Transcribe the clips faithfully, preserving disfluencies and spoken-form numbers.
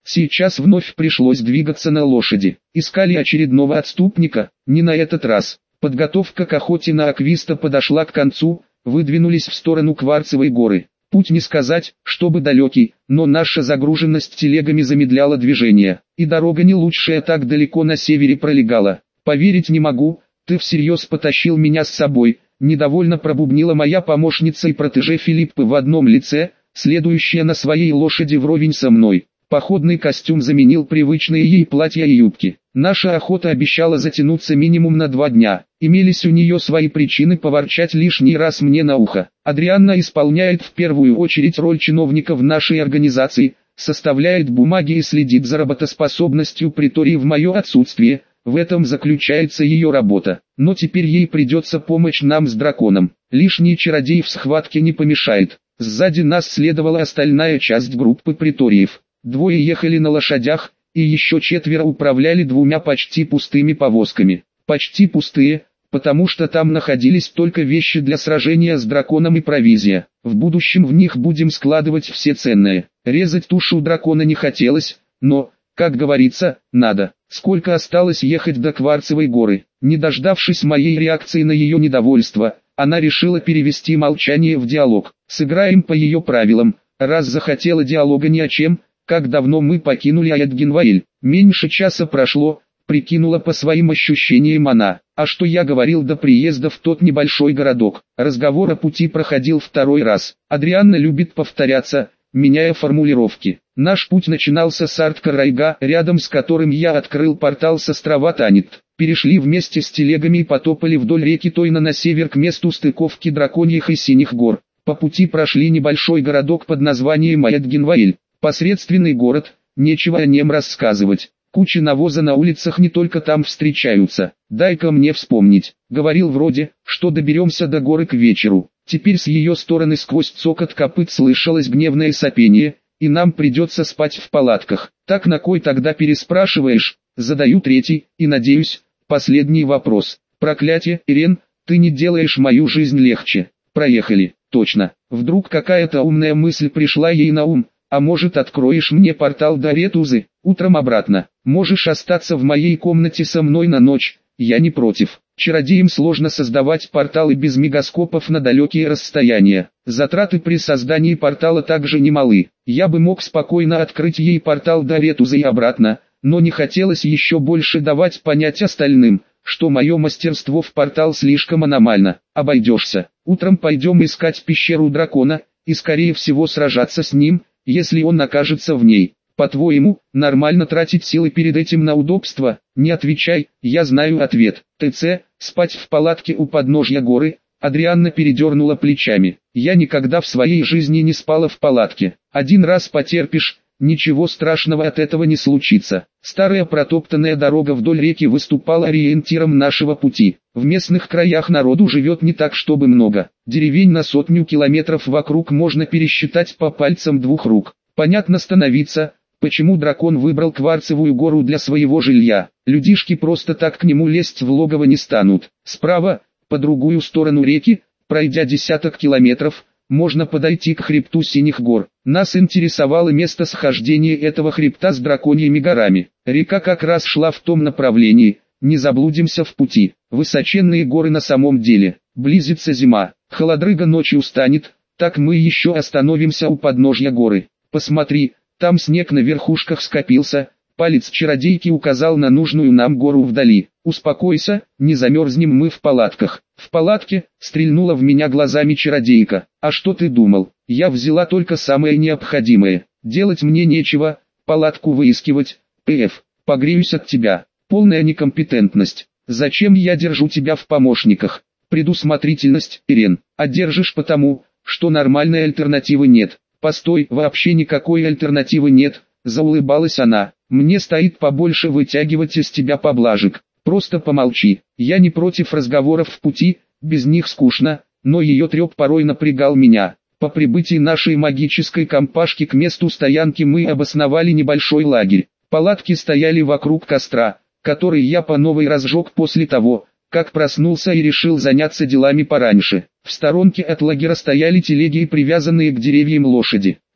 Сейчас вновь пришлось двигаться на лошади. Искали очередного отступника, не на этот раз. Подготовка к охоте на аквиста подошла к концу, выдвинулись в сторону Кварцевой горы. Путь не сказать, чтобы далекий, но наша загруженность телегами замедляла движение, и дорога не лучшая так далеко на севере пролегала. «Поверить не могу, ты всерьез потащил меня с собой», недовольно пробубнила моя помощница и протеже Филиппы в одном лице, следующая на своей лошади вровень со мной. Походный костюм заменил привычные ей платья и юбки. Наша охота обещала затянуться минимум на два дня. Имелись у нее свои причины поворчать лишний раз мне на ухо. Адрианна исполняет в первую очередь роль чиновника в нашей организации, составляет бумаги и следит за работоспособностью притории в мое отсутствие. В этом заключается ее работа. Но теперь ей придется помочь нам с драконом. Лишний чародей в схватке не помешает. Сзади нас следовала остальная часть группы приториев. Двое ехали на лошадях, и еще четверо управляли двумя почти пустыми повозками. Почти пустые, потому что там находились только вещи для сражения с драконом и провизия. В будущем в них будем складывать все ценное. Резать тушу дракона не хотелось, но, как говорится, надо. Сколько осталось ехать до Кварцевой горы? Не дождавшись моей реакции на ее недовольство, она решила перевести молчание в диалог. Сыграем по ее правилам. Раз захотела диалога ни о чем, как давно мы покинули Айдгенваэль? Меньше часа прошло, прикинула по своим ощущениям она. А что я говорил до приезда в тот небольшой городок? Разговор о пути проходил второй раз. Адрианна любит повторяться, меняя формулировки. Наш путь начинался с Арт-Карайга, рядом с которым я открыл портал с острова Танит. Перешли вместе с телегами и потопали вдоль реки Тойна на север к месту стыковки Драконьих и Синих гор. По пути прошли небольшой городок под названием Айдгенваэль. Посредственный город, нечего о нем рассказывать. Кучи навоза на улицах не только там встречаются. Дай-ка мне вспомнить. Говорил вроде, что доберемся до горы к вечеру. Теперь с ее стороны сквозь цокот копыт слышалось гневное сопение, и нам придется спать в палатках. Так на кой тогда переспрашиваешь? Задаю третий, и надеюсь, последний вопрос. Проклятие, Ирен, ты не делаешь мою жизнь легче. Проехали, точно. Вдруг какая-то умная мысль пришла ей на ум. А может, откроешь мне портал до Ретузы, утром обратно. Можешь остаться в моей комнате со мной на ночь, я не против. Чародеям сложно создавать порталы без мегаскопов на далекие расстояния. Затраты при создании портала также немалы. Я бы мог спокойно открыть ей портал до Ретузы и обратно, но не хотелось еще больше давать понять остальным, что мое мастерство в портал слишком аномально. Обойдешься. Утром пойдем искать пещеру дракона, и скорее всего сражаться с ним, если он окажется в ней. По-твоему, нормально тратить силы перед этим на удобство? Не отвечай, я знаю ответ. ТЦ, спать в палатке у подножья горы. Адрианна передернула плечами. Я никогда в своей жизни не спала в палатке. Один раз потерпишь, ничего страшного от этого не случится. Старая протоптанная дорога вдоль реки выступала ориентиром нашего пути. В местных краях народу живет не так чтобы много. Деревень на сотню километров вокруг можно пересчитать по пальцам двух рук. Понятно становится, почему дракон выбрал Кварцевую гору для своего жилья. Людишки просто так к нему лезть в логово не станут. Справа, по другую сторону реки, пройдя десяток километров, можно подойти к хребту Синих гор. Нас интересовало место схождения этого хребта с драконьими горами. Река как раз шла в том направлении, не заблудимся в пути. Высоченные горы на самом деле. Близится зима, холодрыга ночью станет, так мы еще остановимся у подножья горы. Посмотри, там снег на верхушках скопился. Палец чародейки указал на нужную нам гору вдали. «Успокойся, не замерзнем мы в палатках». «В палатке?» — стрельнула в меня глазами чародейка. «А что ты думал? Я взяла только самое необходимое. Делать мне нечего, палатку выискивать. Пф, погреюсь от тебя. Полная некомпетентность. Зачем я держу тебя в помощниках? Предусмотрительность, Ирен. А держишь потому, что нормальной альтернативы нет». «Постой, вообще никакой альтернативы нет», — заулыбалась она. «Мне стоит побольше вытягивать из тебя поблажек. Просто помолчи. Я не против разговоров в пути, без них скучно, но ее треп порой напрягал меня. По прибытии нашей магической компашки к месту стоянки мы обосновали небольшой лагерь. Палатки стояли вокруг костра, который я по новой разжег после того, как проснулся и решил заняться делами пораньше. В сторонке от лагеря стояли телеги и привязанные к деревьям лошади.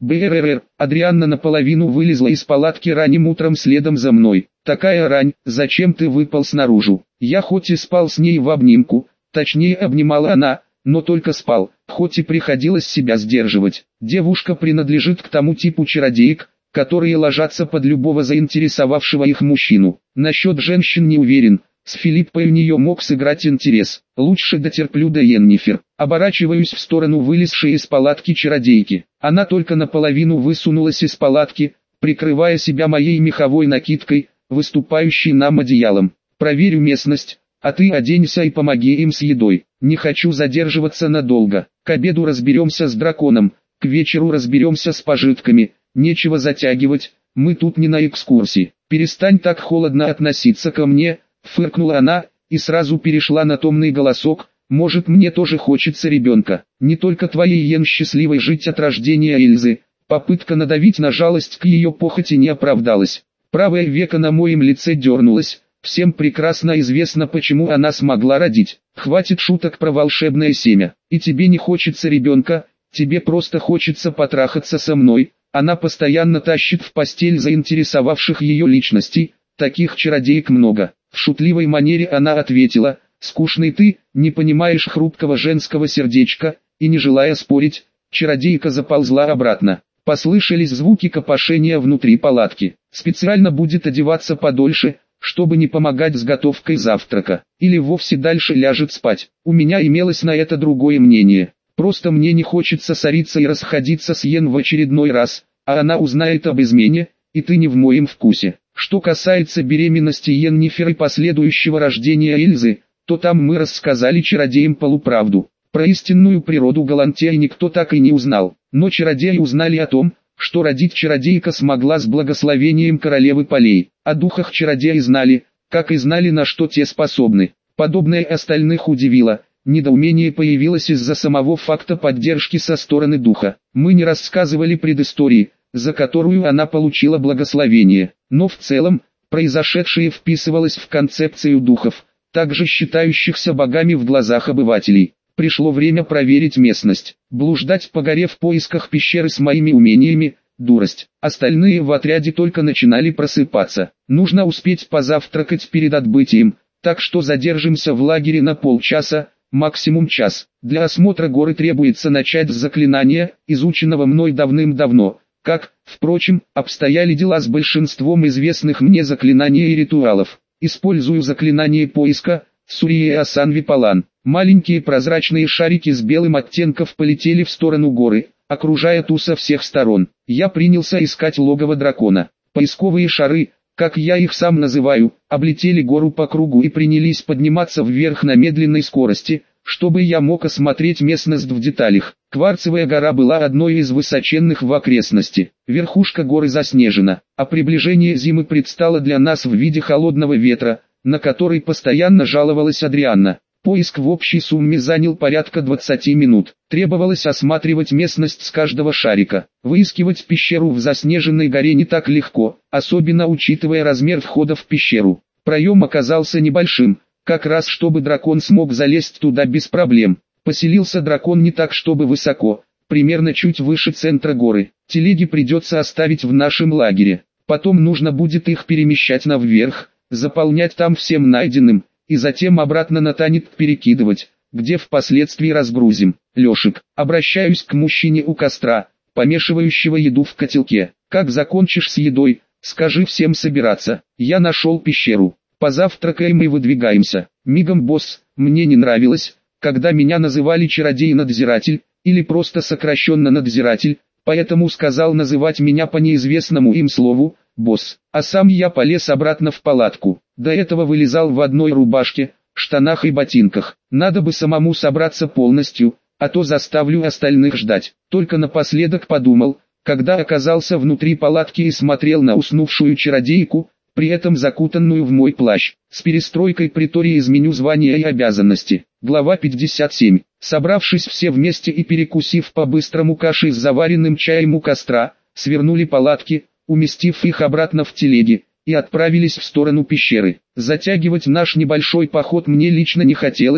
БРР, Адрианна наполовину вылезла из палатки ранним утром следом за мной. Такая рань, зачем ты выпал снаружи? Я хоть и спал с ней в обнимку, точнее обнимала она, но только спал, хоть и приходилось себя сдерживать. Девушка принадлежит к тому типу чародеек, которые ложатся под любого заинтересовавшего их мужчину. Насчет женщин не уверен, с Филиппой у нее мог сыграть интерес. Лучше дотерплю до Йеннифер. Оборачиваюсь в сторону вылезшей из палатки чародейки. Она только наполовину высунулась из палатки, прикрывая себя моей меховой накидкой, выступающей нам одеялом. Проверю местность, а ты оденься и помоги им с едой. Не хочу задерживаться надолго. К обеду разберемся с драконом, к вечеру разберемся с пожитками. Нечего затягивать, мы тут не на экскурсии. Перестань так холодно относиться ко мне, фыркнула она, и сразу перешла на томный голосок. Может, мне тоже хочется ребенка. Не только твоей Йен счастливой жить от рождения Эльзы. Попытка надавить на жалость к ее похоти не оправдалась. Правое веко на моем лице дернулось. Всем прекрасно известно, почему она смогла родить. Хватит шуток про волшебное семя. И тебе не хочется ребенка, тебе просто хочется потрахаться со мной. Она постоянно тащит в постель заинтересовавших ее личностей, таких чародеек много. В шутливой манере она ответила: «Скучный ты, не понимаешь хрупкого женского сердечка», и не желая спорить, чародейка заползла обратно. Послышались звуки копошения внутри палатки. Специально будет одеваться подольше, чтобы не помогать с готовкой завтрака, или вовсе дальше ляжет спать. У меня имелось на это другое мнение. Просто мне не хочется ссориться и расходиться с Йен в очередной раз, а она узнает об измене, и ты не в моем вкусе. Что касается беременности Йеннифер и последующего рождения Эльзы, то там мы рассказали чародеям полуправду. Про истинную природу Галантеи никто так и не узнал, но чародеи узнали о том, что родить чародейка смогла с благословением королевы полей. О духах чародеи знали, как и знали, на что те способны. Подобное остальных удивило. Недоумение появилось из-за самого факта поддержки со стороны духа. Мы не рассказывали предыстории, за которую она получила благословение, но в целом, произошедшее вписывалось в концепцию духов, также считающихся богами в глазах обывателей. Пришло время проверить местность. Блуждать по горе в поисках пещеры с моими умениями – дурость. Остальные в отряде только начинали просыпаться. Нужно успеть позавтракать перед отбытием, так что задержимся в лагере на полчаса, максимум час. Для осмотра горы требуется начать с заклинания, изученного мной давным-давно. Как, впрочем, обстояли дела с большинством известных мне заклинаний и ритуалов. Использую заклинание поиска, Сурия Асан Випалан. Маленькие прозрачные шарики с белым оттенком полетели в сторону горы, окружая ту со всех сторон. Я принялся искать логово дракона. Поисковые шары, как я их сам называю, облетели гору по кругу и принялись подниматься вверх на медленной скорости, чтобы я мог осмотреть местность в деталях. Кварцевая гора была одной из высоченных в окрестности. Верхушка горы заснежена, а приближение зимы предстало для нас в виде холодного ветра, на который постоянно жаловалась Адрианна. Поиск в общей сумме занял порядка двадцати минут. Требовалось осматривать местность с каждого шарика. Выискивать пещеру в заснеженной горе не так легко, особенно учитывая размер входа в пещеру. Проем оказался небольшим, как раз чтобы дракон смог залезть туда без проблем. Поселился дракон не так чтобы высоко, примерно чуть выше центра горы. Телеги придется оставить в нашем лагере. Потом нужно будет их перемещать наверх, заполнять там всем найденным, и затем обратно на Танит перекидывать, где впоследствии разгрузим. Лешик, обращаюсь к мужчине у костра, помешивающего еду в котелке. Как закончишь с едой, скажи всем собираться. Я нашел пещеру. Позавтракаем и выдвигаемся. Мигом, босс. Мне не нравилось, когда меня называли чародей-надзиратель, или просто сокращенно надзиратель, поэтому сказал называть меня по неизвестному им слову, босс. А сам я полез обратно в палатку. До этого вылезал в одной рубашке, штанах и ботинках. Надо бы самому собраться полностью, а то заставлю остальных ждать. Только напоследок подумал, когда оказался внутри палатки и смотрел на уснувшую чародейку, при этом закутанную в мой плащ. С перестройкой притории изменю звания и обязанности. Глава пятьдесят семь. Собравшись все вместе и перекусив по-быстрому кашей с заваренным чаем у костра, свернули палатки, уместив их обратно в телеги, и отправились в сторону пещеры. Затягивать наш небольшой поход мне лично не хотелось,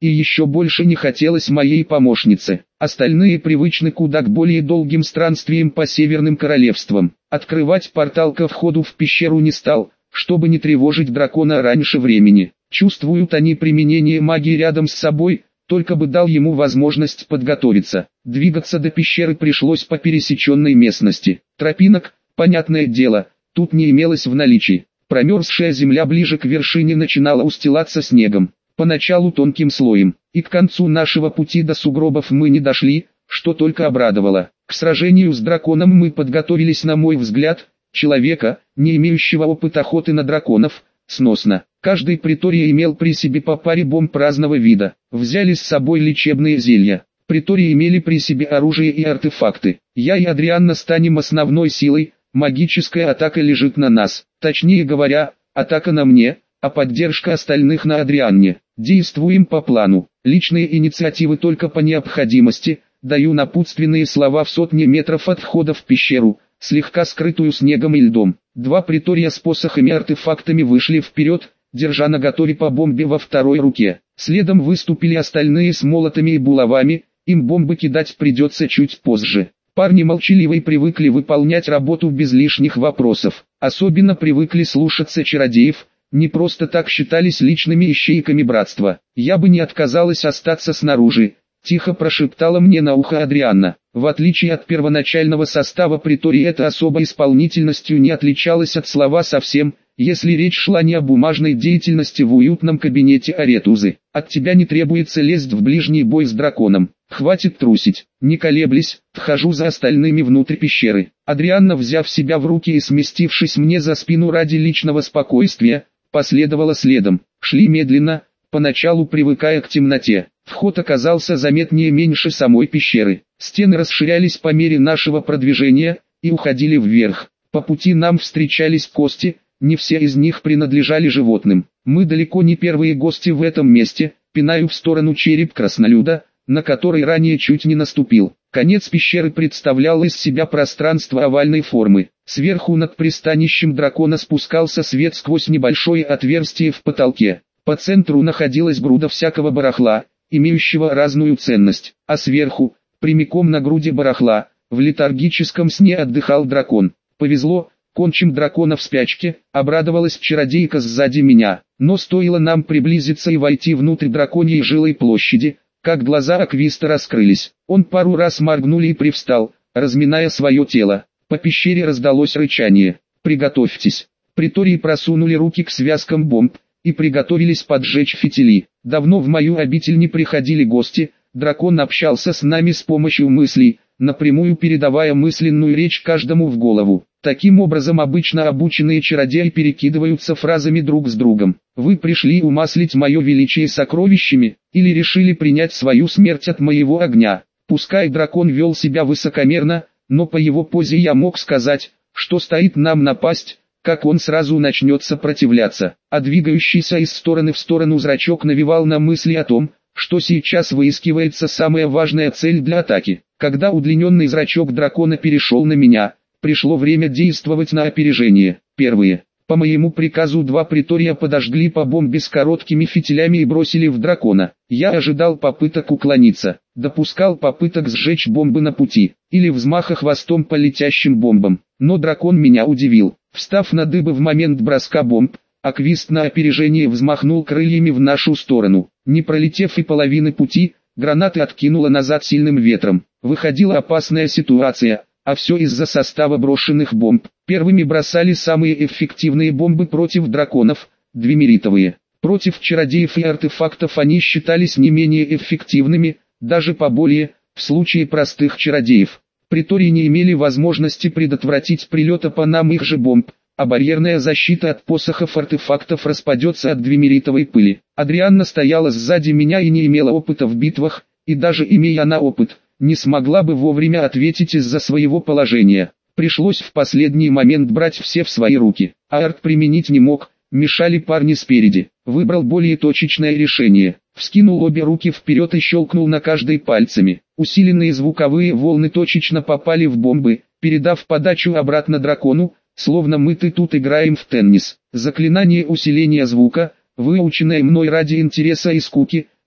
и еще больше не хотелось моей помощнице. Остальные привычны куда к более долгим странствиям по северным королевствам. Открывать портал ко входу в пещеру не стал, чтобы не тревожить дракона раньше времени. Чувствуют они применение магии рядом с собой, только бы дал ему возможность подготовиться. Двигаться до пещеры пришлось по пересеченной местности. Тропинок, понятное дело, тут не имелось в наличии. Промерзшая земля ближе к вершине начинала устилаться снегом, поначалу тонким слоем, и к концу нашего пути до сугробов мы не дошли, что только обрадовало. К сражению с драконом мы подготовились, на мой взгляд, человека, не имеющего опыта охоты на драконов, сносно. Каждый приторий имел при себе по паре бомб разного вида. Взяли с собой лечебные зелья. Притории имели при себе оружие и артефакты. Я и Адрианна станем основной силой, магическая атака лежит на нас. Точнее говоря, атака на мне, а поддержка остальных на Адрианне. Действуем по плану. Личные инициативы только по необходимости. Даю напутственные слова в сотне метров от входа в пещеру, слегка скрытую снегом и льдом. Два притория с посохами и артефактами вышли вперед, держа наготове по бомбе во второй руке. Следом выступили остальные с молотами и булавами, им бомбы кидать придется чуть позже. Парни молчаливые привыкли выполнять работу без лишних вопросов, особенно привыкли слушаться чародеев, не просто так считались личными ищейками братства. Я бы не отказалась остаться снаружи, тихо прошептала мне на ухо Адрианна. В отличие от первоначального состава притории, эта особой исполнительностью не отличалась от слова совсем, если речь шла не о бумажной деятельности в уютном кабинете Аретузы. От тебя не требуется лезть в ближний бой с драконом. Хватит трусить. Не колеблясь, вхожу за остальными внутрь пещеры. Адрианна, взяв себя в руки и сместившись мне за спину ради личного спокойствия, последовала следом. Шли медленно, поначалу привыкая к темноте. Вход оказался заметнее меньше самой пещеры. Стены расширялись по мере нашего продвижения и уходили вверх. По пути нам встречались кости, не все из них принадлежали животным. Мы далеко не первые гости в этом месте. Пинаю в сторону череп краснолюда, на который ранее чуть не наступил. Конец пещеры представлял из себя пространство овальной формы. Сверху над пристанищем дракона спускался свет сквозь небольшое отверстие в потолке. По центру находилась груда всякого барахла, имеющего разную ценность, а сверху, прямиком на груди барахла, в летаргическом сне отдыхал дракон. Повезло, кончим дракона в спячке, обрадовалась чародейка сзади меня, но стоило нам приблизиться и войти внутрь драконьей жилой площади, как глаза Аквиста раскрылись. Он пару раз моргнул и привстал, разминая свое тело. По пещере раздалось рычание. «Приготовьтесь». Притории просунули руки к связкам бомб и приготовились поджечь фитили. Давно в мою обитель не приходили гости, дракон общался с нами с помощью мыслей, напрямую передавая мысленную речь каждому в голову. Таким образом обычно обученные чародеи перекидываются фразами друг с другом. Вы пришли умаслить мое величие сокровищами, или решили принять свою смерть от моего огня? Пускай дракон вел себя высокомерно, но по его позе я мог сказать, что стоит нам напасть, как он сразу начнет сопротивляться. А двигающийся из стороны в сторону зрачок навевал на мысли о том, что сейчас выискивается самая важная цель для атаки. Когда удлиненный зрачок дракона перешел на меня, пришло время действовать на опережение. Первые. По моему приказу два притория подожгли по бомбе с короткими фитилями и бросили в дракона. Я ожидал попыток уклониться, допускал попыток сжечь бомбы на пути, или взмаха хвостом по летящим бомбам. Но дракон меня удивил. Встав на дыбы в момент броска бомб, Аквист на опережение взмахнул крыльями в нашу сторону. Не пролетев и половины пути, гранаты откинуло назад сильным ветром. Выходила опасная ситуация. А все из-за состава брошенных бомб. Первыми бросали самые эффективные бомбы против драконов, двемеритовые. Против чародеев и артефактов они считались не менее эффективными, даже поболее, в случае простых чародеев. Притории не имели возможности предотвратить прилета по нам их же бомб, а барьерная защита от посохов артефактов распадется от двемеритовой пыли. Адрианна стояла сзади меня и не имела опыта в битвах, и даже имея она опыт, не смогла бы вовремя ответить из-за своего положения. Пришлось в последний момент брать все в свои руки. А арт применить не мог, мешали парни спереди. Выбрал более точечное решение. Вскинул обе руки вперед и щелкнул на каждой пальцами. Усиленные звуковые волны точечно попали в бомбы, передав подачу обратно дракону, словно мы-то тут играем в теннис. Заклинание усиления звука, выученное мной ради интереса и скуки,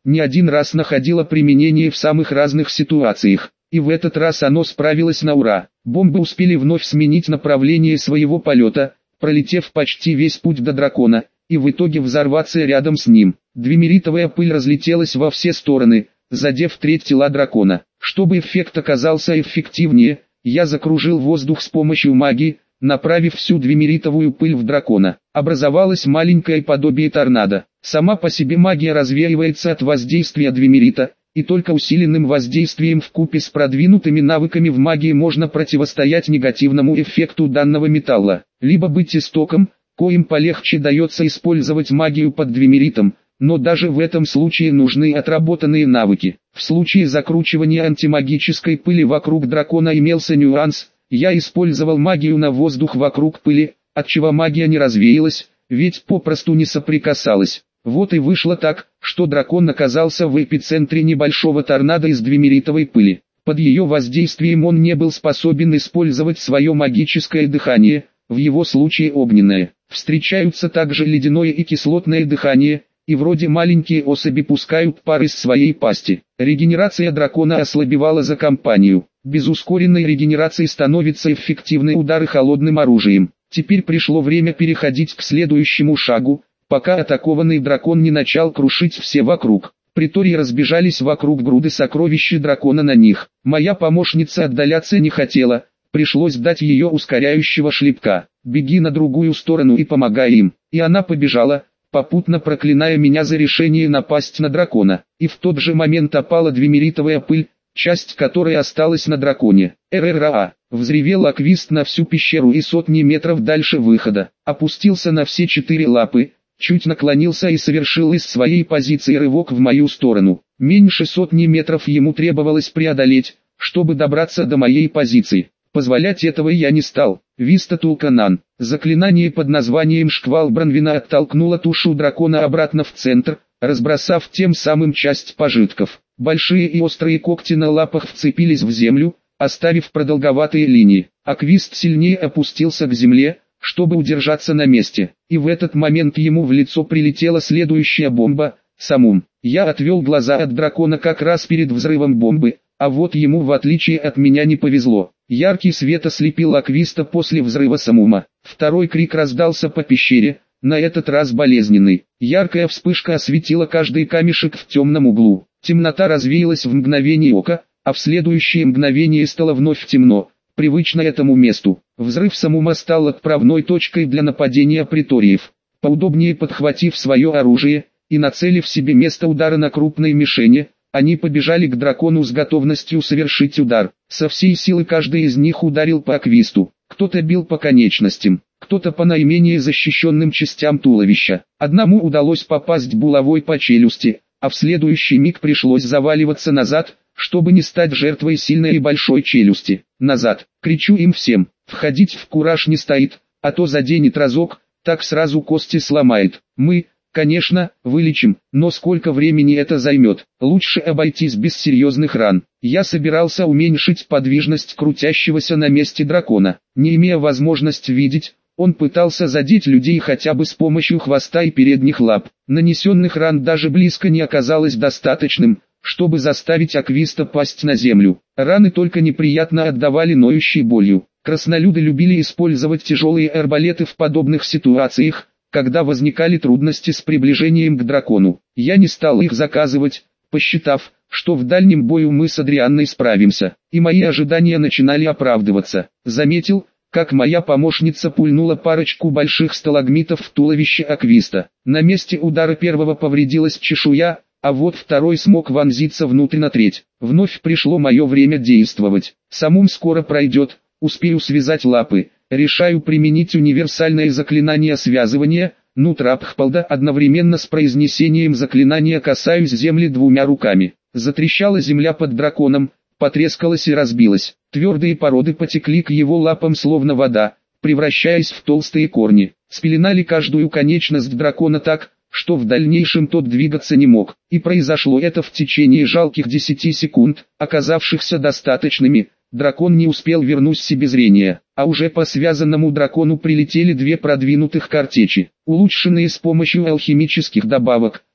не один раз находило применение в самых разных ситуациях. И в этот раз оно справилось на ура. Бомбы успели вновь сменить направление своего полета, пролетев почти весь путь до дракона, и в итоге взорваться рядом с ним. Двемеритовая пыль разлетелась во все стороны, задев треть тела дракона. Чтобы эффект оказался эффективнее, я закружил воздух с помощью магии, направив всю двемеритовую пыль в дракона. Образовалось маленькое подобие торнадо. Сама по себе магия развеивается от воздействия двемерита, и только усиленным воздействием вкупе с продвинутыми навыками в магии можно противостоять негативному эффекту данного металла. Либо быть истоком, коим полегче дается использовать магию под двемеритом, но даже в этом случае нужны отработанные навыки. В случае закручивания антимагической пыли вокруг дракона имелся нюанс, я использовал магию на воздух вокруг пыли, отчего магия не развеялась, ведь попросту не соприкасалась. Вот и вышло так, что дракон оказался в эпицентре небольшого торнадо из двемеритовой пыли. Под ее воздействием он не был способен использовать свое магическое дыхание, в его случае огненное. Встречаются также ледяное и кислотное дыхание, и вроде маленькие особи пускают пар из своей пасти. Регенерация дракона ослабевала за компанию. Без ускоренной регенерации становятся эффективны удары холодным оружием. Теперь пришло время переходить к следующему шагу, пока атакованный дракон не начал крушить все вокруг. Притории разбежались вокруг груды сокровищ дракона на них. Моя помощница отдаляться не хотела, пришлось дать ее ускоряющего шлепка. «Беги на другую сторону и помогай им». И она побежала, попутно проклиная меня за решение напасть на дракона. И в тот же момент опала двемеритовая пыль, часть которой осталась на драконе. «РРА!» — взревел Аквист на всю пещеру и сотни метров дальше выхода. Опустился на все четыре лапы, чуть наклонился и совершил из своей позиции рывок в мою сторону. Меньше сотни метров ему требовалось преодолеть, чтобы добраться до моей позиции. Позволять этого я не стал. Виста Тулканан. Заклинание под названием «Шквал Бранвина» оттолкнуло тушу дракона обратно в центр, разбросав тем самым часть пожитков. Большие и острые когти на лапах вцепились в землю, оставив продолговатые линии. Аквист сильнее опустился к земле, чтобы удержаться на месте. И в этот момент ему в лицо прилетела следующая бомба — Самум. Я отвел глаза от дракона как раз перед взрывом бомбы, а вот ему в отличие от меня не повезло. Яркий свет ослепил Аквиста после взрыва Самума. Второй крик раздался по пещере, на этот раз болезненный. Яркая вспышка осветила каждый камешек в темном углу. Темнота развеялась в мгновение ока, а в следующее мгновение стало вновь темно, привычно этому месту. Взрыв Самума стал отправной точкой для нападения приториев. Поудобнее подхватив свое оружие и нацелив себе место удара на крупной мишени, они побежали к дракону с готовностью совершить удар. Со всей силы каждый из них ударил по Аквисту. Кто-то бил по конечностям, кто-то по наименее защищенным частям туловища. Одному удалось попасть булавой по челюсти, а в следующий миг пришлось заваливаться назад, чтобы не стать жертвой сильной и большой челюсти. «Назад!» — кричу им всем. Входить в кураж не стоит, а то заденет разок, так сразу кости сломает. Мы, конечно, вылечим, но сколько времени это займет? Лучше обойтись без серьезных ран. Я собирался уменьшить подвижность крутящегося на месте дракона. Не имея возможности видеть, он пытался задеть людей хотя бы с помощью хвоста и передних лап. Нанесенных ран даже близко не оказалось достаточным, чтобы заставить Аквиста пасть на землю. Раны только неприятно отдавали ноющей болью. Краснолюды любили использовать тяжелые арбалеты в подобных ситуациях, когда возникали трудности с приближением к дракону. Я не стал их заказывать, посчитав, что в дальнем бою мы с Адрианной справимся, и мои ожидания начинали оправдываться. Заметил, как моя помощница пульнула парочку больших сталагмитов в туловище Аквиста. На месте удара первого повредилась чешуя, а вот второй смог вонзиться внутрь на треть. Вновь пришло мое время действовать. Самум скоро пройдет, успею связать лапы. Решаю применить универсальное заклинание связывания, Нутрабхпалда, одновременно с произнесением заклинания касаюсь земли двумя руками. Затрещала земля под драконом, потрескалась и разбилась. Твердые породы потекли к его лапам словно вода, превращаясь в толстые корни. Спеленали каждую конечность дракона так, что в дальнейшем тот двигаться не мог. И произошло это в течение жалких десяти секунд, оказавшихся достаточными. Дракон не успел вернуть себе зрение, а уже по связанному дракону прилетели две продвинутых картечи, улучшенные с помощью алхимических добавок.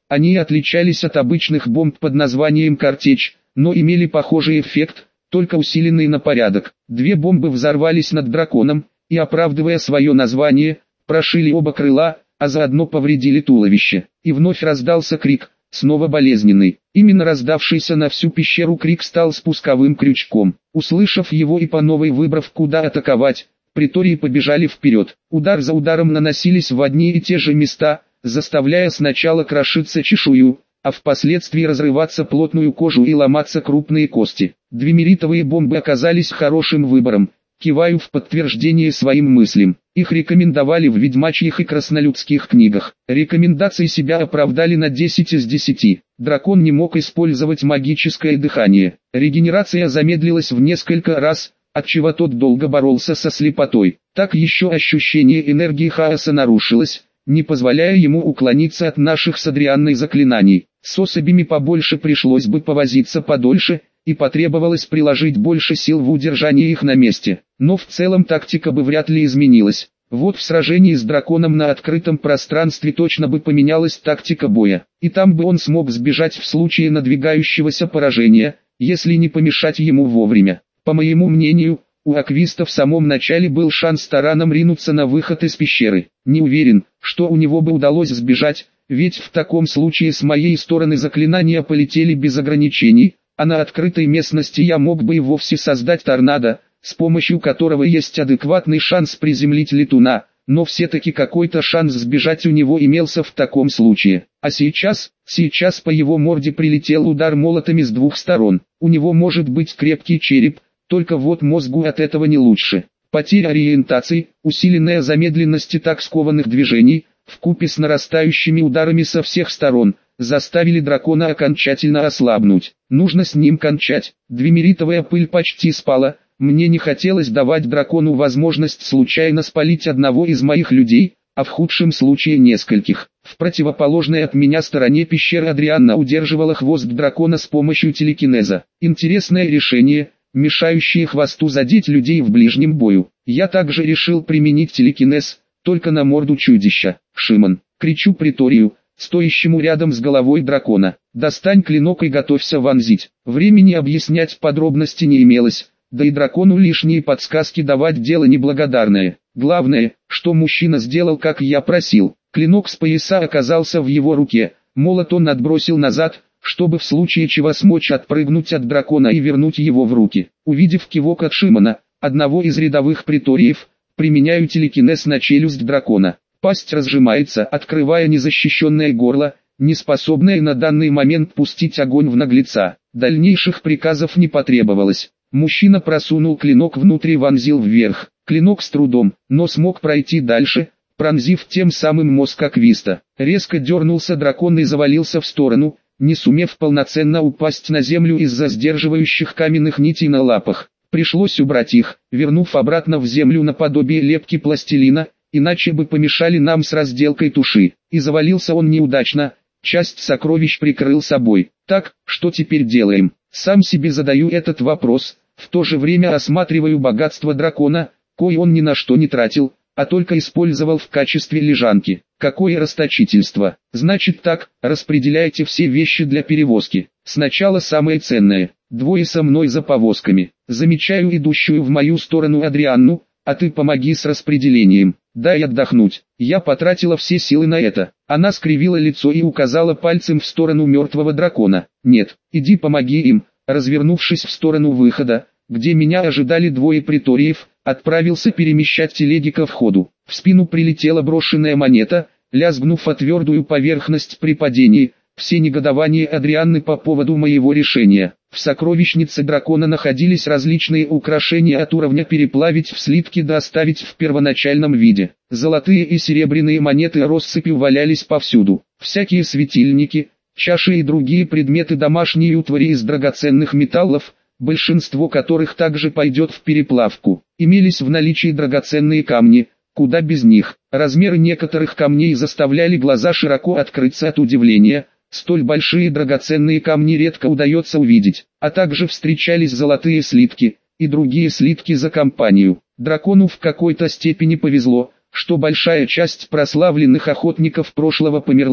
Они отличались от обычных бомб под названием «Картечь», но имели похожий эффект, только усиленный на порядок. Две бомбы взорвались над драконом, и, оправдывая свое название, прошили оба крыла, а заодно повредили туловище. И вновь раздался крик, снова болезненный. Именно раздавшийся на всю пещеру крик стал спусковым крючком. Услышав его и по новой выбрав, куда атаковать, притории побежали вперед. Удар за ударом наносились в одни и те же места, заставляя сначала крошиться чешую, а впоследствии разрываться плотную кожу и ломаться крупные кости. Двемеритовые бомбы оказались хорошим выбором. Киваю в подтверждение своим мыслям. Их рекомендовали в ведьмачьих и краснолюдских книгах. Рекомендации себя оправдали на десять из десяти. Дракон не мог использовать магическое дыхание. Регенерация замедлилась в несколько раз, отчего тот долго боролся со слепотой. Так еще ощущение энергии хаоса нарушилось, не позволяя ему уклониться от наших с Адрианной заклинаний. С особями побольше пришлось бы повозиться подольше, и потребовалось приложить больше сил в удержании их на месте. Но в целом тактика бы вряд ли изменилась. Вот в сражении с драконом на открытом пространстве точно бы поменялась тактика боя. И там бы он смог сбежать в случае надвигающегося поражения, если не помешать ему вовремя. По моему мнению, у Аквиста в самом начале был шанс тараном ринуться на выход из пещеры. Не уверен, что у него бы удалось сбежать, ведь в таком случае с моей стороны заклинания полетели без ограничений, а на открытой местности я мог бы и вовсе создать торнадо, с помощью которого есть адекватный шанс приземлить летуна, но все-таки какой-то шанс сбежать у него имелся в таком случае. А сейчас, сейчас по его морде прилетел удар молотами с двух сторон. У него может быть крепкий череп, только вот мозгу от этого не лучше. Потеря ориентации, усиленная замедленность так скованных движений, вкупе с нарастающими ударами со всех сторон, заставили дракона окончательно ослабнуть. Нужно с ним кончать. Двемеритовая пыль почти спала, мне не хотелось давать дракону возможность случайно спалить одного из моих людей, а в худшем случае нескольких. В противоположной от меня стороне пещеры Адрианна удерживала хвост дракона с помощью телекинеза. Интересное решение, мешающее хвосту задеть людей в ближнем бою. Я также решил применить телекинез, только на морду чудища. Шимон, кричу приторию, стоящему рядом с головой дракона. Достань клинок и готовься вонзить. Времени объяснять подробности не имелось, да и дракону лишние подсказки давать дело неблагодарное. Главное, что мужчина сделал, как я просил. Клинок с пояса оказался в его руке, молот он отбросил назад, чтобы в случае чего смочь отпрыгнуть от дракона и вернуть его в руки. Увидев кивок от Шимона, одного из рядовых приториев, применяю телекинез на челюсть дракона. Пасть разжимается, открывая незащищенное горло, не способное на данный момент пустить огонь в наглеца. Дальнейших приказов не потребовалось. Мужчина просунул клинок внутрь и вонзил вверх. Клинок с трудом, но смог пройти дальше, пронзив тем самым мозг Аквиста. Резко дернулся дракон и завалился в сторону, не сумев полноценно упасть на землю из-за сдерживающих каменных нитей на лапах. Пришлось убрать их, вернув обратно в землю наподобие лепки пластилина, иначе бы помешали нам с разделкой туши. И завалился он неудачно, часть сокровищ прикрыл собой. Так, что теперь делаем? Сам себе задаю этот вопрос, в то же время осматриваю богатство дракона, кое он ни на что не тратил, а только использовал в качестве лежанки. Какое расточительство! Значит так, распределяйте все вещи для перевозки. Сначала самое ценное. Двое со мной за повозками. Замечаю идущую в мою сторону Адрианну, а ты помоги с распределением. Дай отдохнуть. Я потратила все силы на это. Она скривила лицо и указала пальцем в сторону мертвого дракона. Нет, иди помоги им. Развернувшись в сторону выхода, где меня ожидали двое приториев, отправился перемещать телеги ко входу. В спину прилетела брошенная монета, лязгнув о твердую поверхность при падении. Все негодования Адрианны по поводу моего решения. В сокровищнице дракона находились различные украшения от уровня переплавить в слитки до оставить в первоначальном виде. Золотые и серебряные монеты россыпью валялись повсюду. Всякие светильники, чаши и другие предметы домашней утвари из драгоценных металлов, большинство которых также пойдет в переплавку. Имелись в наличии драгоценные камни, куда без них. Размеры некоторых камней заставляли глаза широко открыться от удивления. Столь большие драгоценные камни редко удается увидеть, а также встречались золотые слитки, и другие слитки за компанию. Дракону в какой-то степени повезло, что большая часть прославленных охотников прошлого померла,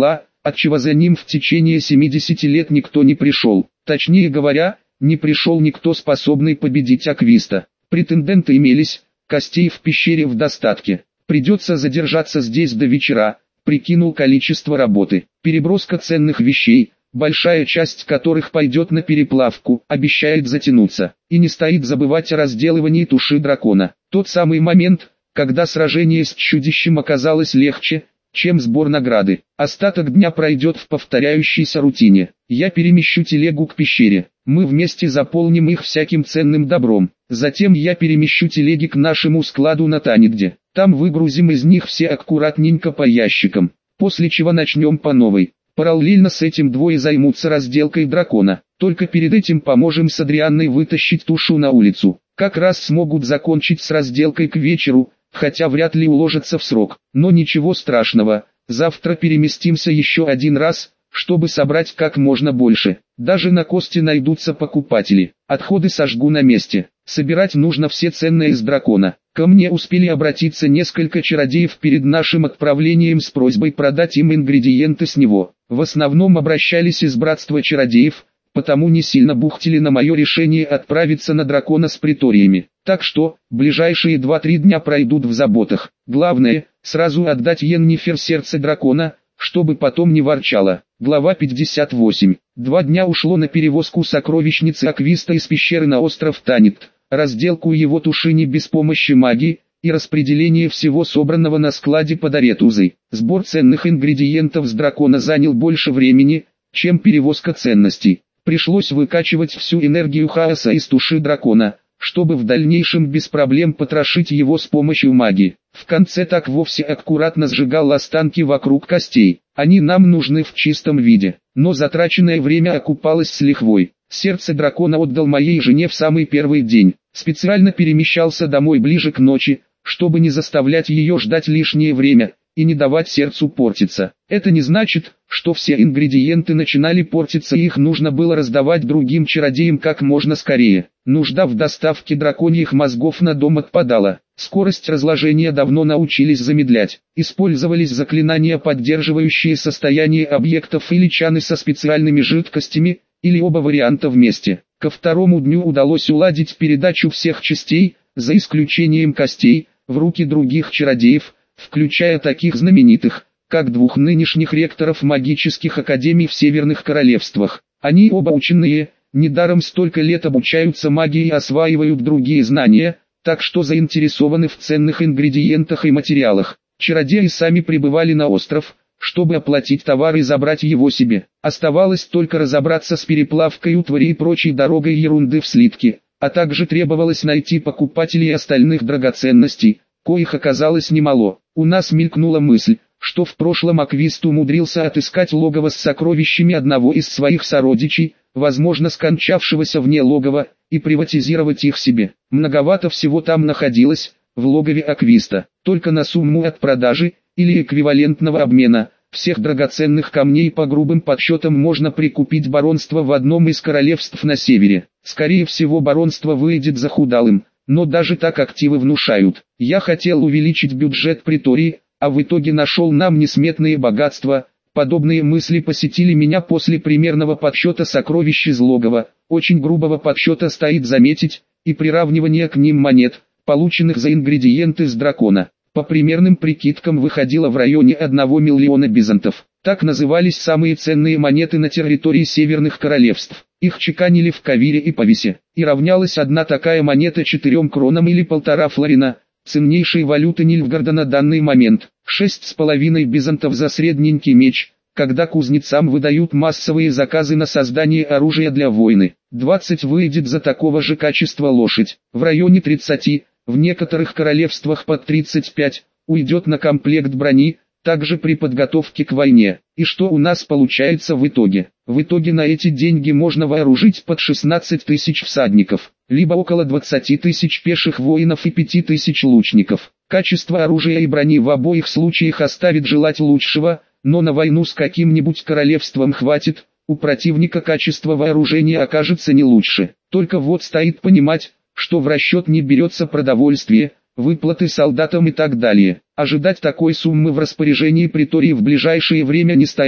отчего за ним в течение семидесяти лет никто не пришел. Точнее говоря, не пришел никто, способный победить Аквиста. Претенденты имелись, костей в пещере в достатке. Придется задержаться здесь до вечера, прикинул количество работы. Переброска ценных вещей, большая часть которых пойдет на переплавку, обещает затянуться. И не стоит забывать о разделывании туши дракона. Тот самый момент, когда сражение с чудищем оказалось легче, чем сбор награды. Остаток дня пройдет в повторяющейся рутине. Я перемещу телегу к пещере. Мы вместе заполним их всяким ценным добром. Затем я перемещу телеги к нашему складу на Танигде. Там выгрузим из них все аккуратненько по ящикам. После чего начнем по новой. Параллельно с этим двое займутся разделкой дракона. Только перед этим поможем с Адрианной вытащить тушу на улицу. Как раз смогут закончить с разделкой к вечеру, хотя вряд ли уложатся в срок. Но ничего страшного, завтра переместимся еще один раз, чтобы собрать как можно больше. Даже на кости найдутся покупатели. Отходы сожгу на месте. Собирать нужно все ценное из дракона. Ко мне успели обратиться несколько чародеев перед нашим отправлением с просьбой продать им ингредиенты с него. В основном обращались из братства чародеев, потому не сильно бухтели на мое решение отправиться на дракона с приториями. Так что, ближайшие два-три дня пройдут в заботах. Главное, сразу отдать Йеннифер сердце дракона, чтобы потом не ворчала. Глава пятьдесят восемь. Два дня ушло на перевозку сокровищницы Аквиста из пещеры на остров Танит, разделку его туши не без помощи магии, и распределение всего собранного на складе под Аретузой. Сбор ценных ингредиентов с дракона занял больше времени, чем перевозка ценностей. Пришлось выкачивать всю энергию хаоса из туши дракона, чтобы в дальнейшем без проблем потрошить его с помощью магии. В конце так вовсе аккуратно сжигал останки вокруг костей. Они нам нужны в чистом виде, но затраченное время окупалось с лихвой. Сердце дракона отдал моей жене в самый первый день. Специально перемещался домой ближе к ночи, чтобы не заставлять ее ждать лишнее время и не давать сердцу портиться. Это не значит, что все ингредиенты начинали портиться и их нужно было раздавать другим чародеям как можно скорее. Нужда в доставке драконьих мозгов на дом отпадала. Скорость разложения давно научились замедлять. Использовались заклинания, поддерживающие состояние объектов, или чаны со специальными жидкостями, или оба варианта вместе. Ко второму дню удалось уладить передачу всех частей, за исключением костей, в руки других чародеев, включая таких знаменитых, как двух нынешних ректоров магических академий в Северных Королевствах. Они оба ученые, недаром столько лет обучаются магии и осваивают другие знания, так что заинтересованы в ценных ингредиентах и материалах. Чародеи сами прибывали на остров, чтобы оплатить товар и забрать его себе. Оставалось только разобраться с переплавкой утвари и прочей дорогой ерунды в слитке, а также требовалось найти покупателей остальных драгоценностей, коих оказалось немало. У нас мелькнула мысль, что в прошлом Аквист умудрился отыскать логово с сокровищами одного из своих сородичей, возможно скончавшегося вне логова, и приватизировать их себе. Многовато всего там находилось, в логове Аквиста. Только на сумму от продажи, или эквивалентного обмена, всех драгоценных камней по грубым подсчетам можно прикупить баронство в одном из королевств на севере. Скорее всего, баронство выйдет захудалым, но даже так активы внушают. Я хотел увеличить бюджет притории, а в итоге нашел нам несметные богатства. Подобные мысли посетили меня после примерного подсчета сокровищ из логова. Очень грубого подсчета стоит заметить, и приравнивание к ним монет, полученных за ингредиенты с дракона. По примерным прикидкам выходило в районе одного миллиона бизантов. Так назывались самые ценные монеты на территории Северных Королевств. Их чеканили в Кавире и Пависе, и равнялась одна такая монета четырем кронам или полтора флорина, ценнейшей валюты Нильфгарда на данный момент. Шесть с половиной бизантов за средненький меч, когда кузнецам выдают массовые заказы на создание оружия для войны. двадцать выйдет за такого же качества лошадь, в районе тридцати, в некоторых королевствах под тридцать пять, уйдет на комплект брони, также при подготовке к войне. И что у нас получается в итоге? В итоге на эти деньги можно вооружить под шестнадцать тысяч всадников, либо около двадцати тысяч пеших воинов и пяти тысяч лучников. Качество оружия и брони в обоих случаях оставит желать лучшего, но на войну с каким-нибудь королевством хватит, у противника качество вооружения окажется не лучше. Только вот стоит понимать, что в расчет не берется продовольствие, выплаты солдатам и так далее. Ожидать такой суммы в распоряжении притории в ближайшее время не стоит,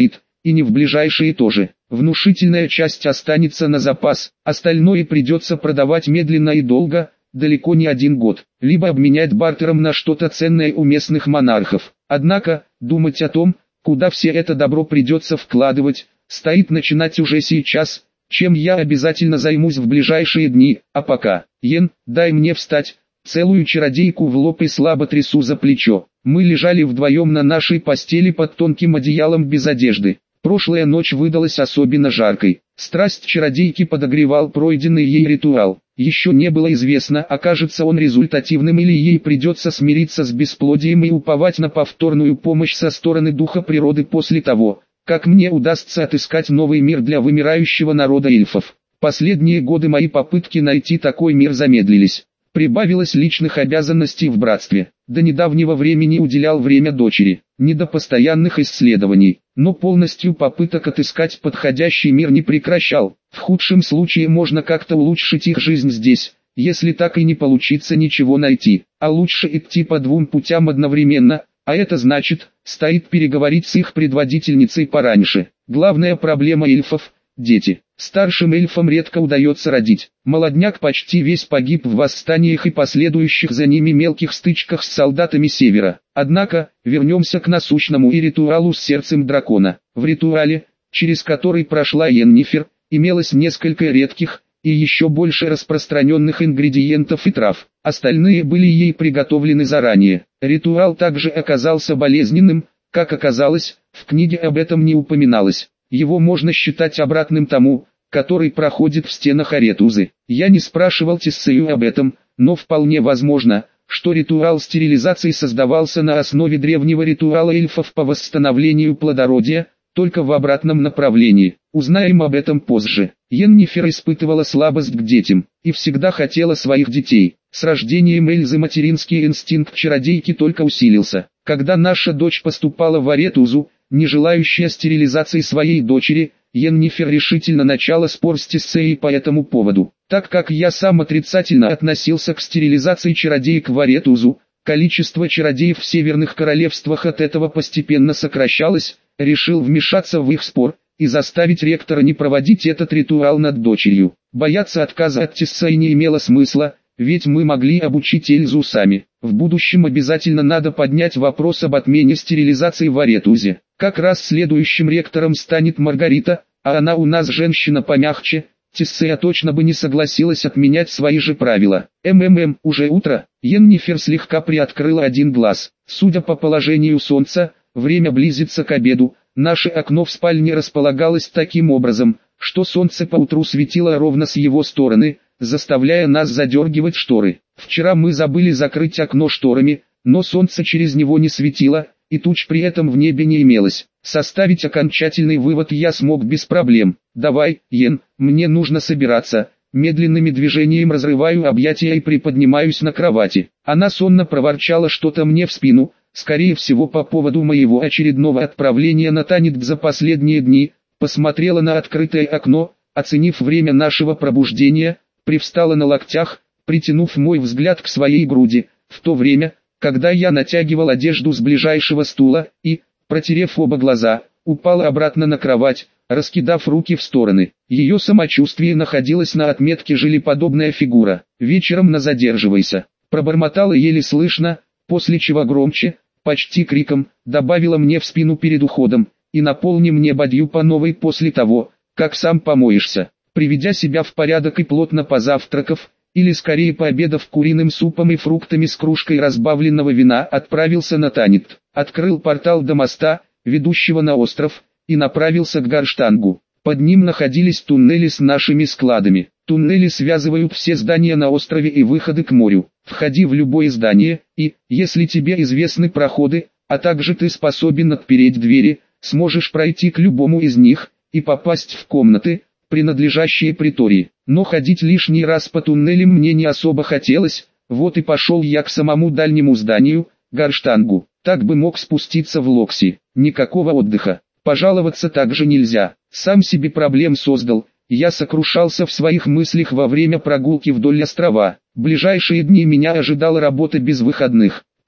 и не в ближайшие тоже. Внушительная часть останется на запас, остальное придется продавать медленно и долго, далеко не один год, либо обменять бартером на что-то ценное у местных монархов. Однако, думать о том, куда все это добро придется вкладывать, стоит начинать уже сейчас, чем я обязательно займусь в ближайшие дни, а пока, Йен, дай мне встать. Целую чародейку в лоб и слабо трясу за плечо. Мы лежали вдвоем на нашей постели под тонким одеялом без одежды. Прошлая ночь выдалась особенно жаркой. Страсть чародейки подогревал пройденный ей ритуал. Еще не было известно, окажется он результативным или ей придется смириться с бесплодием и уповать на повторную помощь со стороны духа природы после того, как мне удастся отыскать новый мир для вымирающего народа эльфов. Последние годы мои попытки найти такой мир замедлились. Прибавилось личных обязанностей в братстве. До недавнего времени уделял время дочери, не до постоянных исследований, но полностью попыток отыскать подходящий мир не прекращал. В худшем случае можно как-то улучшить их жизнь здесь, если так и не получится ничего найти, а лучше идти по двум путям одновременно, а это значит, стоит переговорить с их предводительницей пораньше. Главная проблема эльфов – дети. Старшим эльфам редко удается родить. Молодняк почти весь погиб в восстаниях и последующих за ними мелких стычках с солдатами Севера. Однако, вернемся к насущному и ритуалу с сердцем дракона. В ритуале, через который прошла Йеннифер, имелось несколько редких и еще больше распространенных ингредиентов и трав. Остальные были ей приготовлены заранее. Ритуал также оказался болезненным, как оказалось, в книге об этом не упоминалось. Его можно считать обратным тому, который проходит в стенах Аретузы. Я не спрашивал Тессею об этом, но вполне возможно, что ритуал стерилизации создавался на основе древнего ритуала эльфов по восстановлению плодородия, только в обратном направлении. Узнаем об этом позже. Йеннифер испытывала слабость к детям, и всегда хотела своих детей. С рождением Эльзы материнский инстинкт чародейки только усилился. Когда наша дочь поступала в Аретузу, не желающая стерилизации своей дочери, Йеннифер решительно начала спор с Тессеей по этому поводу. Так как я сам отрицательно относился к стерилизации чародеек в Аретузу, количество чародеев в северных королевствах от этого постепенно сокращалось, решил вмешаться в их спор и заставить ректора не проводить этот ритуал над дочерью. Бояться отказа от Тессеи не имело смысла, ведь мы могли обучить Эльзу сами. В будущем обязательно надо поднять вопрос об отмене стерилизации в Аретузе. Как раз следующим ректором станет Маргарита, а она у нас женщина помягче. Тессея точно бы не согласилась отменять свои же правила. МММ, уже утро. Йеннифер слегка приоткрыла один глаз. Судя по положению солнца, время близится к обеду. Наше окно в спальне располагалось таким образом, что солнце поутру светило ровно с его стороны, заставляя нас задергивать шторы. Вчера мы забыли закрыть окно шторами, но солнце через него не светило, и туч при этом в небе не имелось. Составить окончательный вывод я смог без проблем. «Давай, Йен, мне нужно собираться». Медленными движением разрываю объятия и приподнимаюсь на кровати. Она сонно проворчала что-то мне в спину, скорее всего по поводу моего очередного отправления на Танит за последние дни. Посмотрела на открытое окно, оценив время нашего пробуждения, привстала на локтях, притянув мой взгляд к своей груди, в то время, когда я натягивал одежду с ближайшего стула, и, протерев оба глаза, упала обратно на кровать, раскидав руки в стороны. Ее самочувствие находилось на отметке «желеподобная фигура». «Вечером на задерживайся», пробормотала еле слышно, после чего громче, почти криком, добавила мне в спину перед уходом: «И наполни мне бадью по новой после того, как сам помоешься». Приведя себя в порядок и плотно позавтракав, или скорее пообедав куриным супом и фруктами с кружкой разбавленного вина, отправился на Танит. Открыл портал до моста, ведущего на остров, и направился к Гарштангу. Под ним находились туннели с нашими складами. Туннели связывают все здания на острове и выходы к морю. Входи в любое здание, и, если тебе известны проходы, а также ты способен отпереть двери, сможешь пройти к любому из них, и попасть в комнаты, принадлежащие притории. Но ходить лишний раз по туннелям мне не особо хотелось, вот и пошел я к самому дальнему зданию, Гарштангу. Так бы мог спуститься в Локси. Никакого отдыха. Пожаловаться также нельзя. Сам себе проблем создал. Я сокрушался в своих мыслях во время прогулки вдоль острова. Ближайшие дни меня ожидала работа без выходных.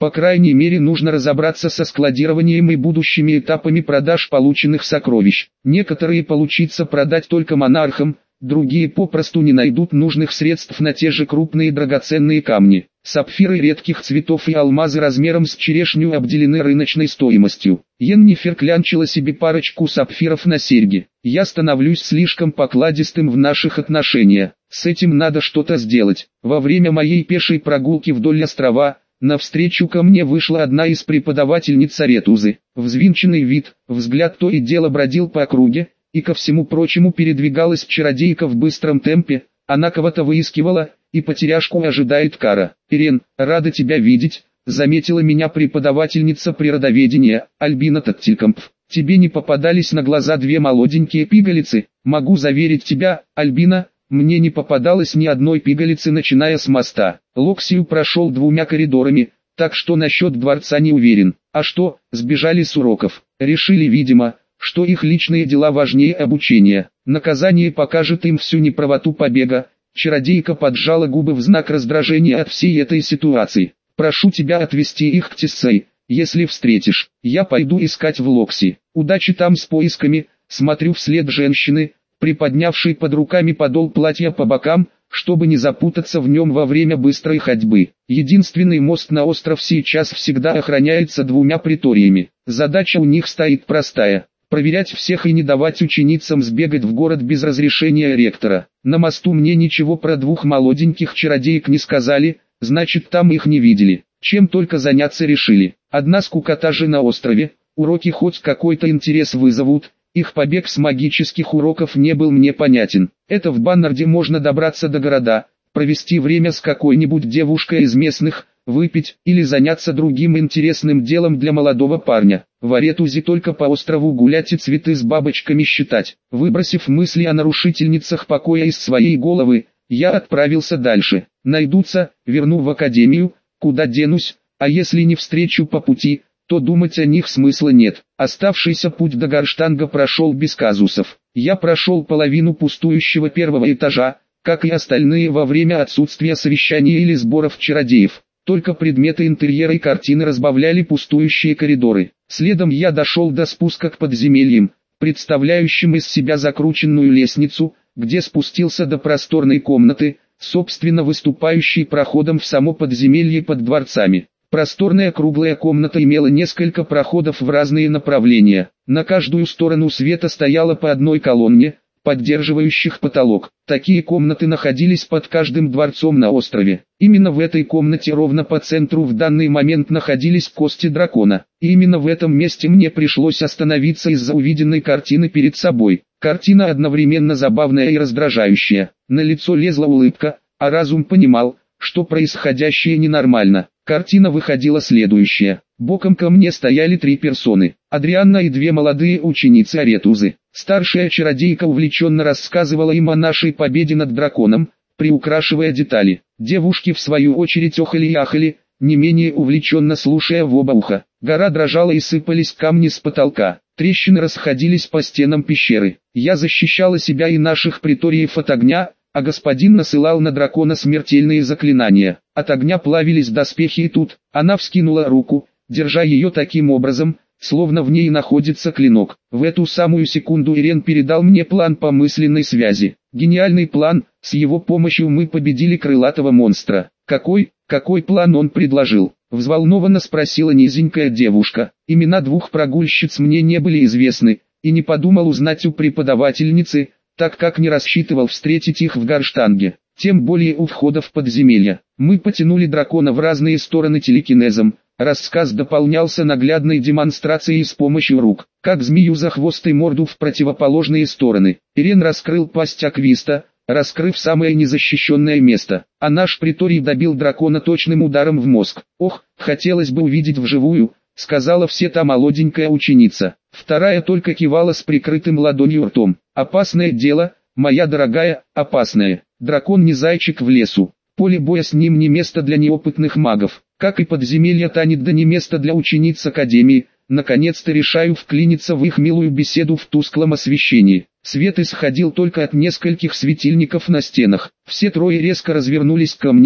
По крайней мере, нужно разобраться со складированием и будущими этапами продаж полученных сокровищ. Некоторые получится продать только монархам, другие попросту не найдут нужных средств на те же крупные драгоценные камни. Сапфиры редких цветов и алмазы размером с черешню обделены рыночной стоимостью. Йеннифер клянчила себе парочку сапфиров на серьги. Я становлюсь слишком покладистым в наших отношениях. С этим надо что-то сделать. Во время моей пешей прогулки вдоль острова, навстречу ко мне вышла одна из преподавательниц Аретузы. Взвинченный вид, взгляд то и дело бродил по округе, и ко всему прочему передвигалась чародейка в быстром темпе. Она кого-то выискивала, и потеряшку ожидает кара. «Ирен, рада тебя видеть», — заметила меня преподавательница природоведения, Альбина Таттелькомпф. «Тебе не попадались на глаза две молоденькие пигалицы?» «Могу заверить тебя, Альбина, мне не попадалось ни одной пигалицы, начиная с моста. Локсию прошел двумя коридорами, так что насчет дворца не уверен. А что, сбежали с уроков? Решили, видимо, что их личные дела важнее обучения. Наказание покажет им всю неправоту побега». Чародейка поджала губы в знак раздражения от всей этой ситуации. «Прошу тебя отвезти их к Тиссей, если встретишь. Я пойду искать в Локси. Удачи там с поисками». Смотрю вслед женщины, приподнявшей под руками подол платья по бокам, чтобы не запутаться в нем во время быстрой ходьбы. Единственный мост на остров сейчас всегда охраняется двумя приториями. Задача у них стоит простая: проверять всех и не давать ученицам сбегать в город без разрешения ректора. На мосту мне ничего про двух молоденьких чародеек не сказали, значит там их не видели. Чем только заняться решили. Одна скукота же на острове, уроки хоть какой-то интерес вызовут, их побег с магических уроков не был мне понятен. Это в Баннарде можно добраться до города, провести время с какой-нибудь девушкой из местных, выпить или заняться другим интересным делом для молодого парня. В Аретузе только по острову гулять и цветы с бабочками считать. Выбросив мысли о нарушительницах покоя из своей головы, я отправился дальше. Найдутся, верну в академию, куда денусь, а если не встречу по пути, то думать о них смысла нет. Оставшийся путь до Гарштанга прошел без казусов. Я прошел половину пустующего первого этажа, как и остальные во время отсутствия совещания или сборов чародеев. Только предметы интерьера и картины разбавляли пустующие коридоры. Следом я дошел до спуска к подземельям, представляющим из себя закрученную лестницу, где спустился до просторной комнаты, собственно выступающей проходом в само подземелье под дворцами. Просторная круглая комната имела несколько проходов в разные направления. На каждую сторону света стояло по одной колонне, поддерживающих потолок. Такие комнаты находились под каждым дворцом на острове. Именно в этой комнате ровно по центру в данный момент находились кости дракона. И именно в этом месте мне пришлось остановиться из-за увиденной картины перед собой. Картина одновременно забавная и раздражающая. На лицо лезла улыбка, а разум понимал, что происходящее ненормально. Картина выходила следующая. Боком ко мне стояли три персоны. Адрианна и две молодые ученицы Аретузы. Старшая чародейка увлеченно рассказывала им о нашей победе над драконом, приукрашивая детали. Девушки в свою очередь охали и ахали, не менее увлеченно слушая в оба уха. Гора дрожала и сыпались камни с потолка. Трещины расходились по стенам пещеры. Я защищала себя и наших приториев от огня, а господин насылал на дракона смертельные заклинания. От огня плавились доспехи, и тут она вскинула руку, держа ее таким образом, словно в ней находится клинок. В эту самую секунду Ирен передал мне план по мысленной связи. Гениальный план, с его помощью мы победили крылатого монстра. Какой, какой план он предложил? Взволнованно спросила низенькая девушка. Имена двух прогульщиц мне не были известны, и не подумал узнать у преподавательницы, так как не рассчитывал встретить их в Гарштанге, тем более у входа в подземелье. Мы потянули дракона в разные стороны телекинезом. Рассказ дополнялся наглядной демонстрацией с помощью рук, как змею за хвост и морду в противоположные стороны. Ирен раскрыл пасть Аквиста, раскрыв самое незащищенное место, а наш приторий добил дракона точным ударом в мозг. «Ох, хотелось бы увидеть вживую», — сказала все та молоденькая ученица. Вторая только кивала с прикрытым ладонью ртом. «Опасное дело, моя дорогая, опасное. Дракон не зайчик в лесу. Поле боя с ним не место для неопытных магов, как и подземелье Танит, да не место для учениц Академии». Наконец-то решаю вклиниться в их милую беседу в тусклом освещении. Свет исходил только от нескольких светильников на стенах. Все трое резко развернулись ко мне,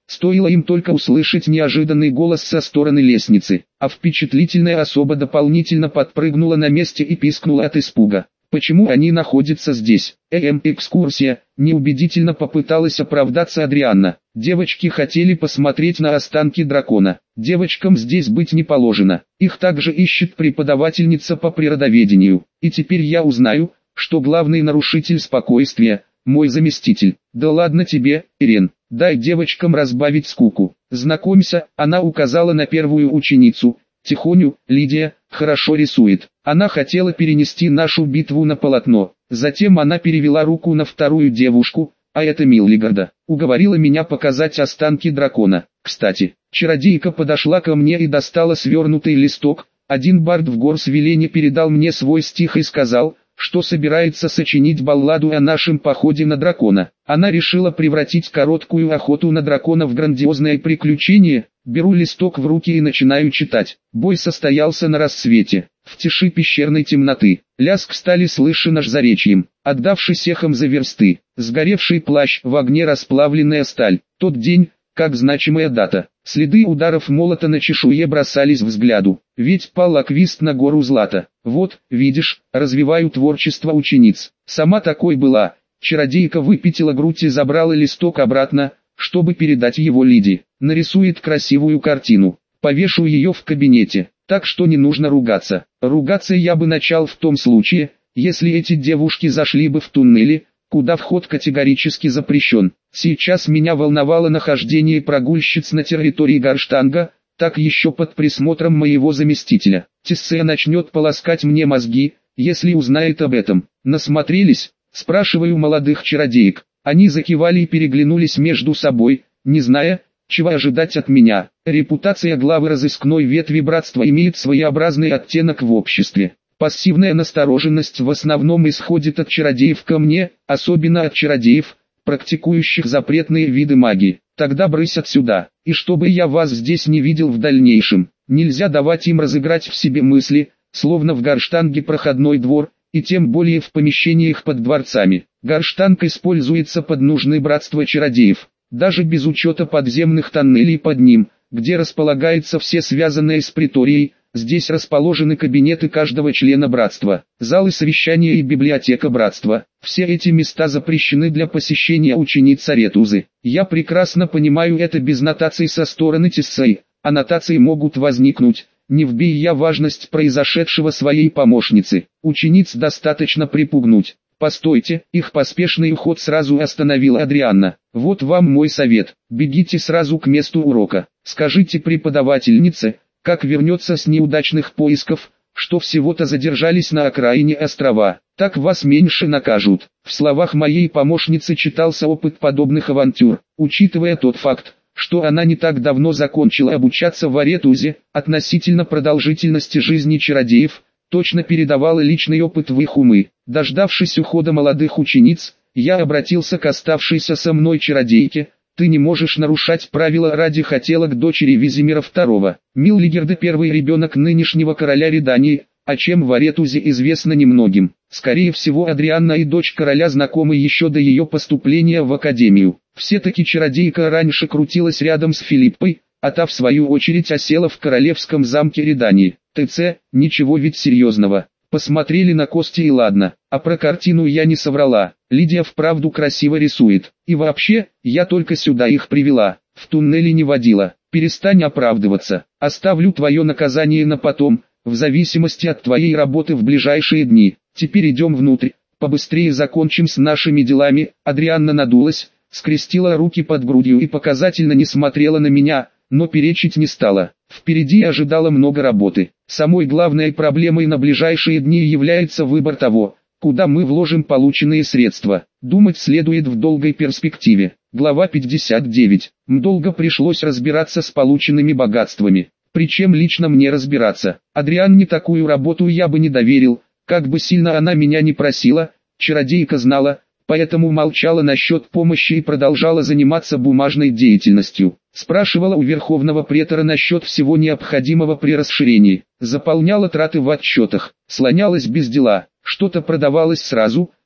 Стоило им только услышать неожиданный голос со стороны лестницы, а впечатлительная особа дополнительно подпрыгнула на месте и пискнула от испуга. Почему они находятся здесь? Эм, экскурсия, неубедительно попыталась оправдаться Адрианна. Девочки хотели посмотреть на останки дракона. Девочкам здесь быть не положено. Их также ищет преподавательница по природоведению. И теперь я узнаю, что главный нарушитель спокойствия – мой заместитель. Да ладно тебе, Ирен, дай девочкам разбавить скуку. Знакомься, она указала на первую ученицу. Тихоню, Лидия, хорошо рисует. Она хотела перенести нашу битву на полотно. Затем она перевела руку на вторую девушку, а это Миллигарда. Уговорила меня показать останки дракона. Кстати, чародейка подошла ко мне и достала свернутый листок. Один бард в Горсвелене передал мне свой стих и сказал, что собирается сочинить балладу о нашем походе на дракона. Она решила превратить короткую охоту на дракона в грандиозное приключение. Беру листок в руки и начинаю читать. Бой состоялся на рассвете, в тиши пещерной темноты. Лязг стали слышен аж за речьем, отдавшись эхом за версты. Сгоревший плащ, в огне расплавленная сталь. Тот день, как значимая дата. Следы ударов молота на чешуе бросались взгляду. Ведь пал аквист на гору Злата. Вот, видишь, развиваю творчество учениц. Сама такой была. Чародейка выпятила грудь и забрала листок обратно, чтобы передать его Лиде. Нарисует красивую картину. Повешу ее в кабинете. Так что не нужно ругаться. Ругаться я бы начал в том случае, если эти девушки зашли бы в туннели, куда вход категорически запрещен. Сейчас меня волновало нахождение прогульщиц на территории Гарштанга, так еще под присмотром моего заместителя. Тессе начнет полоскать мне мозги, если узнает об этом. Насмотрелись? Спрашиваю молодых чародеек. Они закивали и переглянулись между собой, не зная, чего ожидать от меня. Репутация главы разыскной ветви братства имеет своеобразный оттенок в обществе. Пассивная настороженность в основном исходит от чародеев ко мне, особенно от чародеев, практикующих запретные виды магии. Тогда брысь отсюда, и чтобы я вас здесь не видел в дальнейшем. Нельзя давать им разыграть в себе мысли, словно в Гарштанге проходной двор, и тем более в помещениях под дворцами. Гарштанг используется под нужды братства чародеев, даже без учета подземных тоннелей под ним, где располагается все связанное с приторией. Здесь расположены кабинеты каждого члена братства, залы совещания и библиотека братства. Все эти места запрещены для посещения учениц Аретузы. Я прекрасно понимаю это без нотаций со стороны Тессей. Аннотации могут возникнуть, не вбей я важность произошедшего своей помощницы. Учениц достаточно припугнуть. Постойте, их поспешный уход сразу остановила Адрианна. Вот вам мой совет, бегите сразу к месту урока. Скажите преподавательнице, как вернется с неудачных поисков, что всего-то задержались на окраине острова, так вас меньше накажут. В словах моей помощницы читался опыт подобных авантюр, учитывая тот факт, что она не так давно закончила обучаться в Аретузе, относительно продолжительности жизни чародеев, точно передавала личный опыт в их умы. Дождавшись ухода молодых учениц, я обратился к оставшейся со мной чародейке. Ты не можешь нарушать правила ради хотелок дочери Визимира второго. Миллигерда первый ребенок нынешнего короля Редании, о чем в Аретузе известно немногим. Скорее всего Адрианна и дочь короля знакомы еще до ее поступления в академию. Все-таки чародейка раньше крутилась рядом с Филиппой, а та в свою очередь осела в королевском замке Редании. ТЦ, ничего ведь серьезного. Посмотрели на кости и ладно, а про картину я не соврала. Лидия вправду красиво рисует. И вообще, я только сюда их привела, в туннеле не водила. Перестань оправдываться, оставлю твое наказание на потом, в зависимости от твоей работы в ближайшие дни. Теперь идем внутрь, побыстрее закончим с нашими делами. Адрианна надулась, скрестила руки под грудью и показательно не смотрела на меня, но перечить не стала. Впереди ожидало много работы. Самой главной проблемой на ближайшие дни является выбор того, куда мы вложим полученные средства. Думать следует в долгой перспективе. Глава пятьдесят девять. Долго пришлось разбираться с полученными богатствами. Причем лично мне разбираться. Адрианне такую работу я бы не доверил, как бы сильно она меня не просила. Чародейка знала, поэтому молчала насчет помощи и продолжала заниматься бумажной деятельностью. Спрашивала у верховного претора насчет всего необходимого при расширении. Заполняла траты в отчетах, слонялась без дела. Что-то продавалось сразу,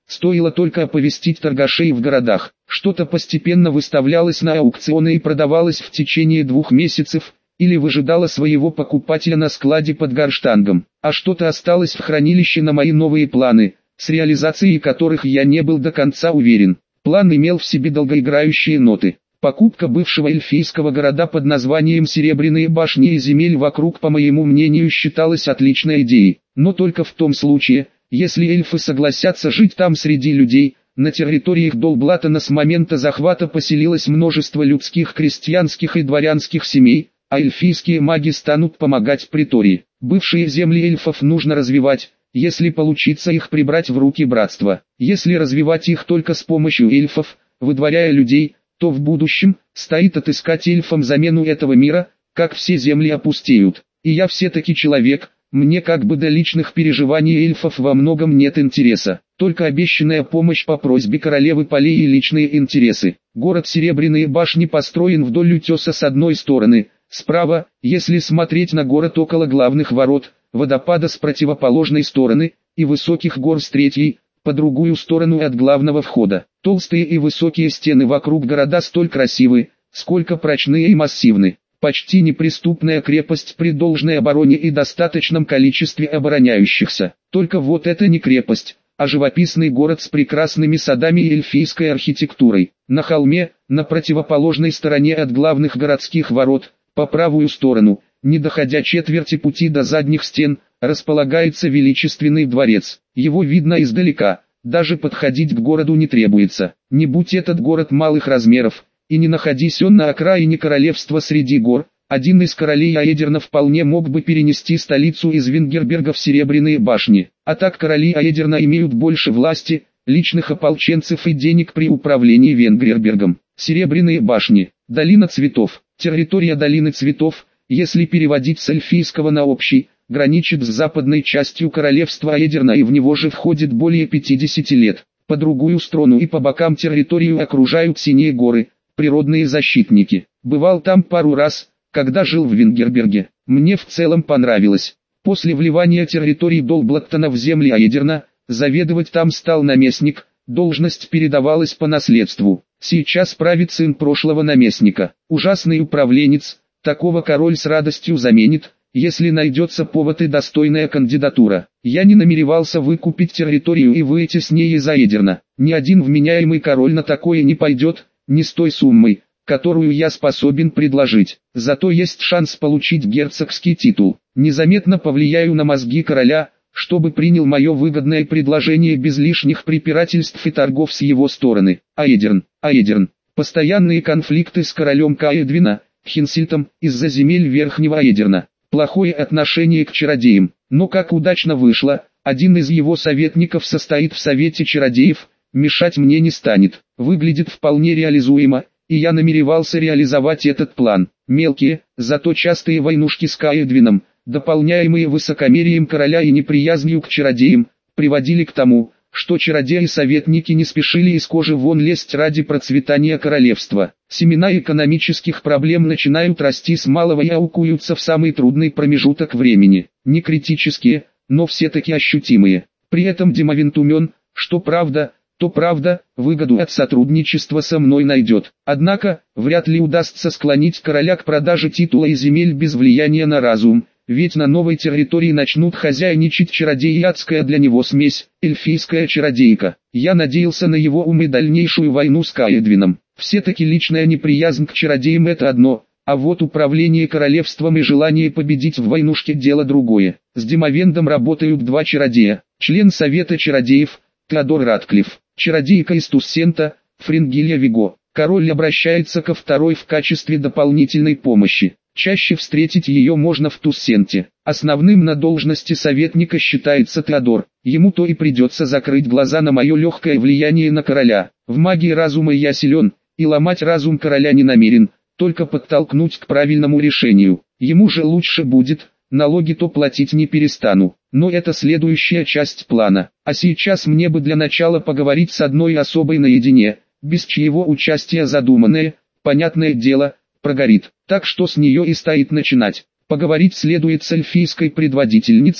Стоило только оповестить торгашей в городах. Что-то постепенно выставлялось на аукционы и продавалось в течение двух месяцев, или выжидало своего покупателя на складе под Гарштангом. А что-то осталось в хранилище на мои новые планы, с реализацией которых я не был до конца уверен. План имел в себе долгоиграющие ноты. Покупка бывшего эльфийского города под названием Серебряные башни и земель вокруг, по моему мнению, считалась отличной идеей. Но только в том случае, если эльфы согласятся жить там среди людей. На территориях Долблатана с момента захвата поселилось множество людских, крестьянских и дворянских семей, а эльфийские маги станут помогать притории. Бывшие земли эльфов нужно развивать, если получится их прибрать в руки братства. Если развивать их только с помощью эльфов, выдворяя людей, то в будущем стоит отыскать эльфам замену этого мира, как все земли опустеют. И я все-таки человек, мне как бы до личных переживаний эльфов во многом нет интереса. Только обещанная помощь по просьбе королевы полей и личные интересы. Город Серебряные башни построен вдоль утеса с одной стороны, справа, если смотреть на город около главных ворот, водопада с противоположной стороны, и высоких гор с третьей, по другую сторону от главного входа. Толстые и высокие стены вокруг города столь красивы, сколько прочные и массивны. Почти неприступная крепость при должной обороне и достаточном количестве обороняющихся. Только вот это не крепость, а живописный город с прекрасными садами и эльфийской архитектурой. На холме, на противоположной стороне от главных городских ворот, по правую сторону, не доходя четверти пути до задних стен, располагается величественный дворец. Его видно издалека, даже подходить к городу не требуется. Не будь этот город малых размеров, и не находись он на окраине королевства среди гор, один из королей Аэдерна вполне мог бы перенести столицу из Венгерберга в Серебряные башни. А так короли Аэдерна имеют больше власти, личных ополченцев и денег при управлении Венгербергом. Серебряные башни, долина цветов, территория долины цветов, если переводить с эльфийского на общий, граничит с западной частью королевства Аэдерна и в него же входит более пятидесяти лет. По другую сторону и по бокам территорию окружают синие горы, природные защитники. Бывал там пару раз, когда жил в Венгерберге. Мне в целом понравилось. После вливания территории Долблаттана в земли Аэдерна, заведовать там стал наместник, должность передавалась по наследству. Сейчас правит сын прошлого наместника. Ужасный управленец, такого король с радостью заменит, если найдется повод и достойная кандидатура. Я не намеревался выкупить территорию и выйти с ней из Аэдерна. Ни один вменяемый король на такое не пойдет, не с той суммой, которую я способен предложить. Зато есть шанс получить герцогский титул. Незаметно повлияю на мозги короля, чтобы принял мое выгодное предложение без лишних препирательств и торгов с его стороны. Аэдерн, Аэдерн. Постоянные конфликты с королем Каэдвина, Хинсильтом, из-за земель Верхнего Аэдерна. Плохое отношение к чародеям. Но как удачно вышло, один из его советников состоит в совете чародеев, мешать мне не станет. Выглядит вполне реализуемо, и я намеревался реализовать этот план. Мелкие, зато частые войнушки с Каэдвином, дополняемые высокомерием короля и неприязнью к чародеям, приводили к тому, что чародеи-советники не спешили из кожи вон лезть ради процветания королевства. Семена экономических проблем начинают расти с малого и аукуются в самый трудный промежуток времени. Не критические, но все-таки ощутимые. При этом Демавент умен, что правда, то правда, выгоду от сотрудничества со мной найдет. Однако, вряд ли удастся склонить короля к продаже титула и земель без влияния на разум, ведь на новой территории начнут хозяйничать чародеи и адская для него смесь, эльфийская чародейка. Я надеялся на его ум и дальнейшую войну с Каэдвином. Все-таки личная неприязнь к чародеям это одно, а вот управление королевством и желание победить в войнушке дело другое. С Демавендом работают два чародея, член совета чародеев, Теодор Ратклифф, чародейка из Туссента, Фрингилья Виго. Король обращается ко второй в качестве дополнительной помощи. Чаще встретить ее можно в Туссенте. Основным на должности советника считается Теодор. Ему то и придется закрыть глаза на мое легкое влияние на короля. В магии разума я силен, и ломать разум короля не намерен, только подтолкнуть к правильному решению. Ему же лучше будет, налоги то платить не перестану. Но это следующая часть плана. А сейчас мне бы для начала поговорить с одной особой наедине, без чьего участия задуманное, понятное дело, прогорит. Так что с нее и стоит начинать. Поговорить следует с эльфийской предводительницей,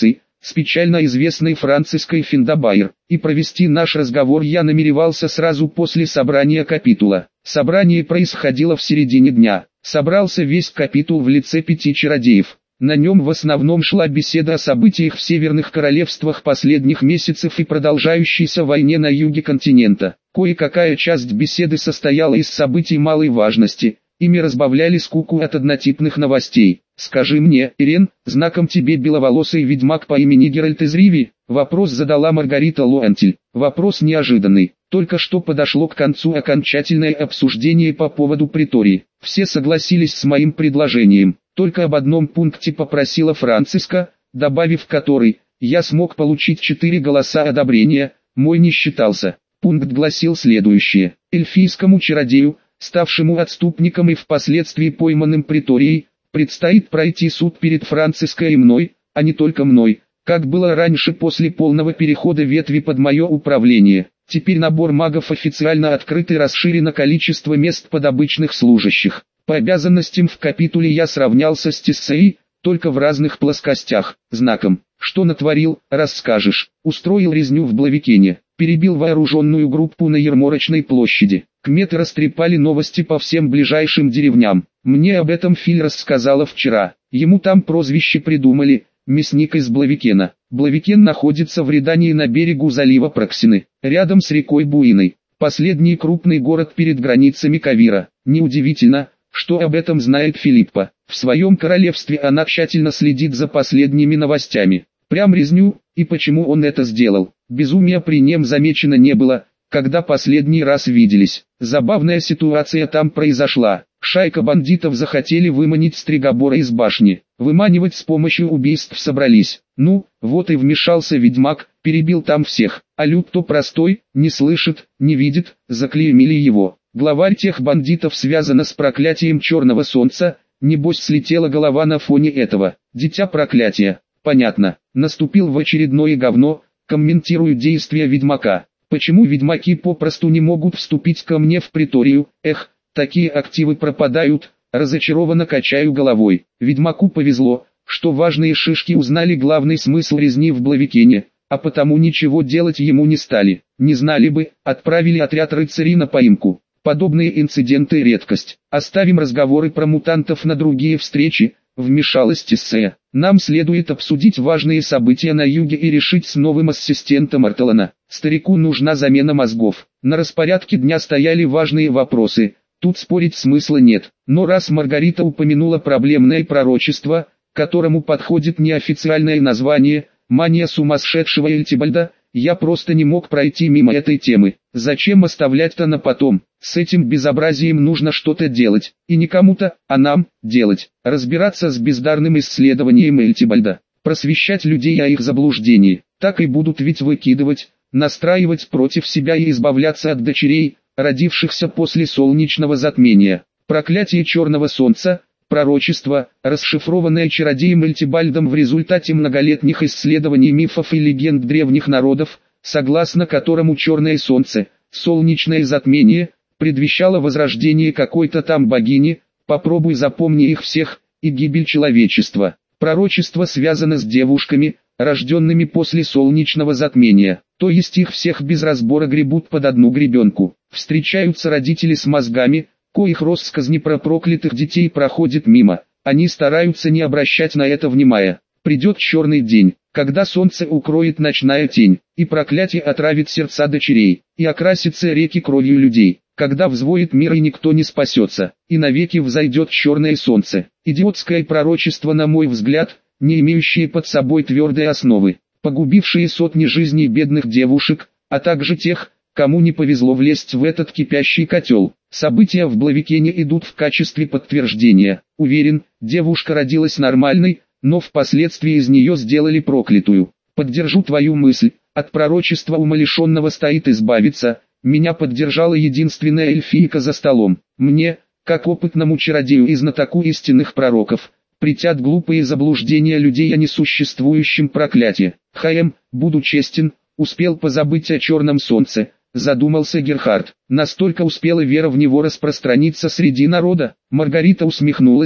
с печально известной Франциской Финдабайр, и провести наш разговор я намеревался сразу после собрания капитула. Собрание происходило в середине дня. Собрался весь капитул в лице пяти чародеев. На нем в основном шла беседа о событиях в северных королевствах последних месяцев и продолжающейся войне на юге континента. Кое-какая часть беседы состояла из событий малой важности, ими разбавляли скуку от однотипных новостей. «Скажи мне, Ирен, знаком тебе беловолосый ведьмак по имени Геральт из Риви?» Вопрос задала Маргарита Лоантель. Вопрос неожиданный. Только что подошло к концу окончательное обсуждение по поводу притории. Все согласились с моим предложением. Только об одном пункте попросила Франциска, добавив который, я смог получить четыре голоса одобрения, мой не считался. Пункт гласил следующее. Эльфийскому чародею, ставшему отступником и впоследствии пойманным приторией, предстоит пройти суд перед Франциской и мной, а не только мной, как было раньше после полного перехода ветви под мое управление. Теперь набор магов официально открыт и расширено количество мест под обычных служащих. По обязанностям в капитуле я сравнялся с Тессеей, только в разных плоскостях. Знаком, что натворил, расскажешь. Устроил резню в Блавикене, перебил вооруженную группу на Ярмарочной площади. Кметы растрепали новости по всем ближайшим деревням. Мне об этом Филь рассказала вчера. Ему там прозвище придумали – мясник из Блавикена. Блавикен находится в Редании на берегу залива Проксины, рядом с рекой Буиной. Последний крупный город перед границами Кавира. Неудивительно, что об этом знает Филиппа. В своем королевстве она тщательно следит за последними новостями. Прям резню, и почему он это сделал. Безумия при нем замечено не было, когда последний раз виделись. Забавная ситуация там произошла. Шайка бандитов захотели выманить Стригобора из башни. Выманивать с помощью убийств собрались. Ну, вот и вмешался ведьмак, перебил там всех. А люд то простой, не слышит, не видит, заклеймили его. Главарь тех бандитов связана с проклятием черного солнца, небось слетела голова на фоне этого. Дитя проклятия. Понятно, наступил в очередное говно, комментирую действия ведьмака. Почему ведьмаки попросту не могут вступить ко мне в приторию? Эх, такие активы пропадают, разочарованно качаю головой. Ведьмаку повезло, что важные шишки узнали главный смысл резни в Блавикене, а потому ничего делать ему не стали. Не знали бы, отправили отряд рыцарей на поимку. Подобные инциденты редкость. Оставим разговоры про мутантов на другие встречи, вмешалась Тессея. Нам следует обсудить важные события на юге и решить с новым ассистентом Арталана. Старику нужна замена мозгов. На распорядке дня стояли важные вопросы, тут спорить смысла нет. Но раз Маргарита упомянула проблемное пророчество, которому подходит неофициальное название, мания сумасшедшего Эльтибальда, я просто не мог пройти мимо этой темы. Зачем оставлять-то на потом? С этим безобразием нужно что-то делать, и не кому-то, а нам, делать. Разбираться с бездарным исследованием Эльтибальда, просвещать людей о их заблуждении. Так и будут ведь выкидывать, настраивать против себя и избавляться от дочерей, родившихся после солнечного затмения. Проклятие черного солнца, пророчество, расшифрованное чародеем Эльтибальдом в результате многолетних исследований мифов и легенд древних народов, согласно которому черное солнце, солнечное затмение, предвещало возрождение какой-то там богини, попробуй запомни их всех, и гибель человечества. Пророчество связано с девушками, рожденными после солнечного затмения, то есть их всех без разбора гребут под одну гребенку. Встречаются родители с мозгами, коих россказни про проклятых детей проходит мимо, они стараются не обращать на это внимания. Придет черный день, когда солнце укроет ночная тень, и проклятие отравит сердца дочерей, и окрасится реки кровью людей, когда взвоет мир и никто не спасется, и навеки взойдет черное солнце. Идиотское пророчество, на мой взгляд, не имеющее под собой твердой основы, погубившие сотни жизней бедных девушек, а также тех, кому не повезло влезть в этот кипящий котел. События в Блавикене идут в качестве подтверждения. Уверен, девушка родилась нормальной, но впоследствии из нее сделали проклятую. Поддержу твою мысль, от пророчества умалишенного стоит избавиться. Меня поддержала единственная эльфийка за столом. Мне, как опытному чародею и знатоку истинных пророков, притят глупые заблуждения людей о несуществующем проклятии. Хаем, буду честен, успел позабыть о черном солнце, задумался Герхард. Настолько успела вера в него распространиться среди народа. Маргарита усмехнулась,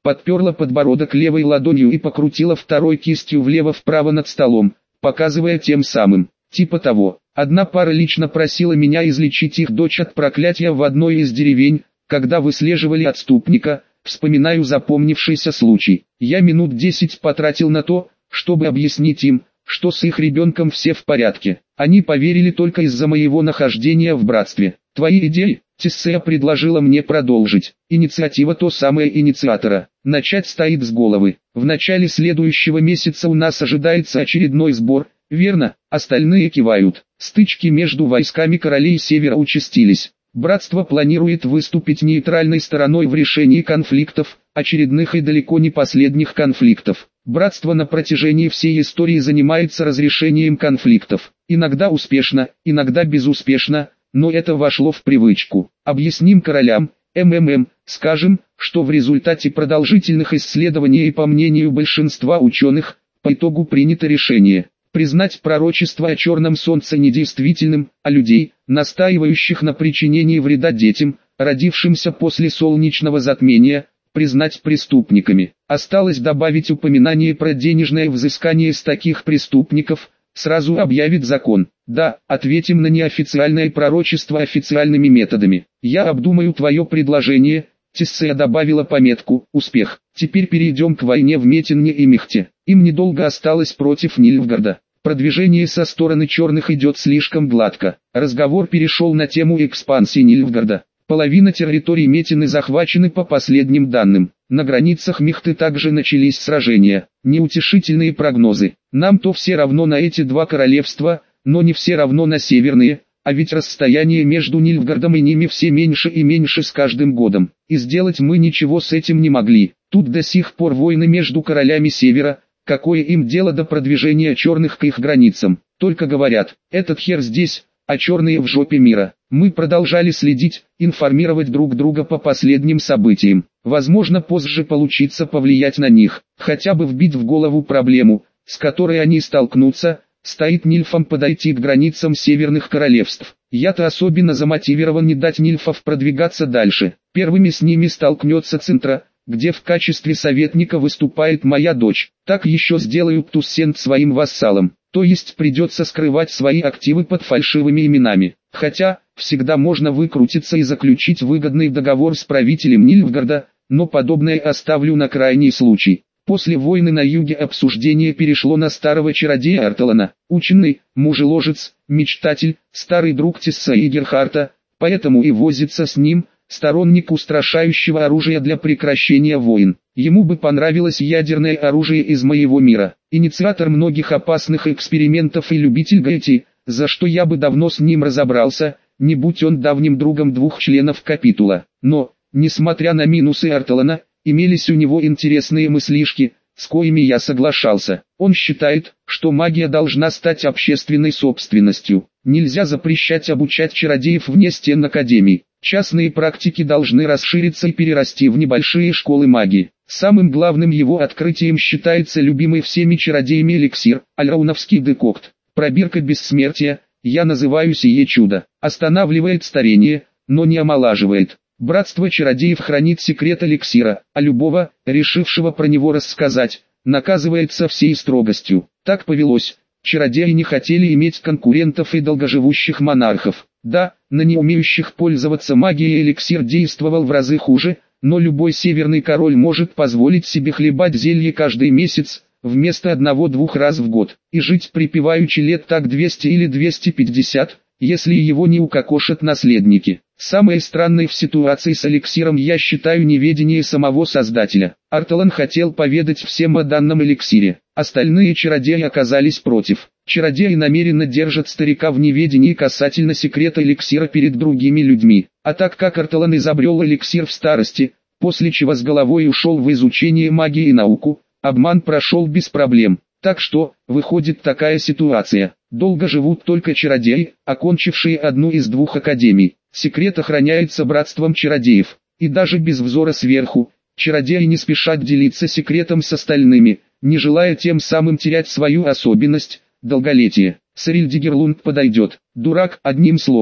подперла подбородок левой ладонью и покрутила второй кистью влево-вправо над столом, показывая тем самым, типа того. Одна пара лично просила меня излечить их дочь от проклятия в одной из деревень, когда выслеживали отступника. Вспоминаю запомнившийся случай. Я минут десять потратил на то, чтобы объяснить им, что с их ребенком все в порядке. Они поверили только из-за моего нахождения в братстве. Твои идеи, Тиссея предложила мне продолжить. Инициатива то самое инициатора. Начать стоит с головы. В начале следующего месяца у нас ожидается очередной сбор, верно? Остальные кивают. Стычки между войсками королей Севера участились. Братство планирует выступить нейтральной стороной в решении конфликтов, очередных и далеко не последних конфликтов. Братство на протяжении всей истории занимается разрешением конфликтов. Иногда успешно, иногда безуспешно, но это вошло в привычку. Объясним королям, МММ, скажем, что в результате продолжительных исследований и по мнению большинства ученых, по итогу принято решение признать пророчество о черном солнце недействительным, а людей, настаивающих на причинении вреда детям, родившимся после солнечного затмения, признать преступниками. Осталось добавить упоминание про денежное взыскание с таких преступников, сразу объявит закон. Да, ответим на неофициальное пророчество официальными методами. Я обдумаю твое предложение. Тиссея добавила пометку «Успех». Теперь перейдем к войне в Метинне и Мехте. Им недолго осталось против Нильфгарда. Продвижение со стороны черных идет слишком гладко. Разговор перешел на тему экспансии Нильфгарда. Половина территорий Метины захвачены по последним данным. На границах Мехты также начались сражения. Неутешительные прогнозы. Нам-то все равно на эти два королевства, но не все равно на северные. А ведь расстояние между Нильфгардом и ними все меньше и меньше с каждым годом. И сделать мы ничего с этим не могли. Тут до сих пор войны между королями Севера. Какое им дело до продвижения черных к их границам? Только говорят, этот хер здесь, а черные в жопе мира. Мы продолжали следить, информировать друг друга по последним событиям. Возможно, позже получится повлиять на них. Хотя бы вбить в голову проблему, с которой они столкнутся. Стоит нильфам подойти к границам северных королевств. Я-то особенно замотивирован не дать нильфов продвигаться дальше. Первыми с ними столкнется Центра, где в качестве советника выступает моя дочь. Так еще сделаю Птуссент своим вассалом. То есть придется скрывать свои активы под фальшивыми именами. Хотя, всегда можно выкрутиться и заключить выгодный договор с правителем Нильфгарда, но подобное оставлю на крайний случай. После войны на юге обсуждение перешло на старого чародея Арталана, ученый, мужеложец, мечтатель, старый друг Тисса и Герхарта, поэтому и возится с ним, сторонник устрашающего оружия для прекращения войн. Ему бы понравилось ядерное оружие из моего мира, инициатор многих опасных экспериментов и любитель Гаити, за что я бы давно с ним разобрался, не будь он давним другом двух членов капитула. Но, несмотря на минусы Арталана, имелись у него интересные мыслишки, с коими я соглашался. Он считает, что магия должна стать общественной собственностью. Нельзя запрещать обучать чародеев вне стен академий. Частные практики должны расшириться и перерасти в небольшие школы магии. Самым главным его открытием считается любимый всеми чародеями эликсир, альрауновский декокт. Пробирка бессмертия, я называю сие чудо. Останавливает старение, но не омолаживает. Братство чародеев хранит секрет эликсира, а любого, решившего про него рассказать, наказывает со всей строгостью. Так повелось. Чародеи не хотели иметь конкурентов и долгоживущих монархов. Да, на неумеющих пользоваться магией эликсир действовал в разы хуже, но любой северный король может позволить себе хлебать зелье каждый месяц, вместо одного-двух раз в год, и жить припеваючи лет так двести или двести пятьдесят, если его не укокошат наследники. Самой странной в ситуации с эликсиром я считаю неведение самого создателя. Арталан хотел поведать всем о данном эликсире. Остальные чародеи оказались против. Чародеи намеренно держат старика в неведении касательно секрета эликсира перед другими людьми. А так как Арталан изобрел эликсир в старости, после чего с головой ушел в изучение магии и науку, обман прошел без проблем. Так что, выходит такая ситуация. Долго живут только чародеи, окончившие одну из двух академий. Секрет охраняется братством чародеев. И даже без взора сверху, чародеи не спешат делиться секретом с остальными, не желая тем самым терять свою особенность, долголетие. Сариль Дигерлунд подойдет. Дурак, одним словом.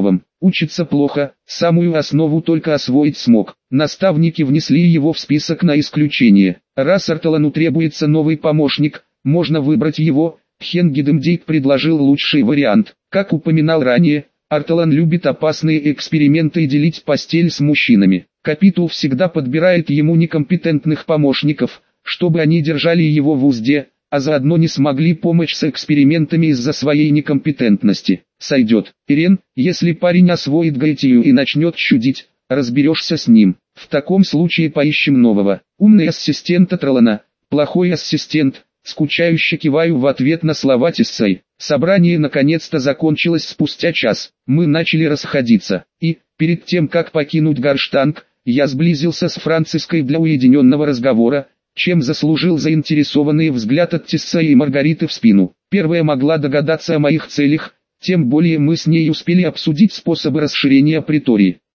Учится плохо, самую основу только освоить смог. Наставники внесли его в список на исключение. Раз Арталану требуется новый помощник, можно выбрать его. Хенгидемдейк предложил лучший вариант. Как упоминал ранее, Арталан любит опасные эксперименты и делить постель с мужчинами. Капитул всегда подбирает ему некомпетентных помощников, чтобы они держали его в узде, а заодно не смогли помочь с экспериментами из-за своей некомпетентности. Сойдет. Ирен, если парень освоит Гаитию и начнет чудить, разберешься с ним. В таком случае поищем нового. Умный ассистент Арталана, плохой ассистент. Скучающе киваю в ответ на слова Тиссай. Собрание наконец-то закончилось спустя час. Мы начали расходиться. И, перед тем как покинуть Гарштанг, я сблизился с Франциской для уединенного разговора, чем заслужил заинтересованный взгляд от Тиссай и Маргариты в спину. Первая могла догадаться о моих целях, тем более мы с ней успели обсудить способы расширения притории.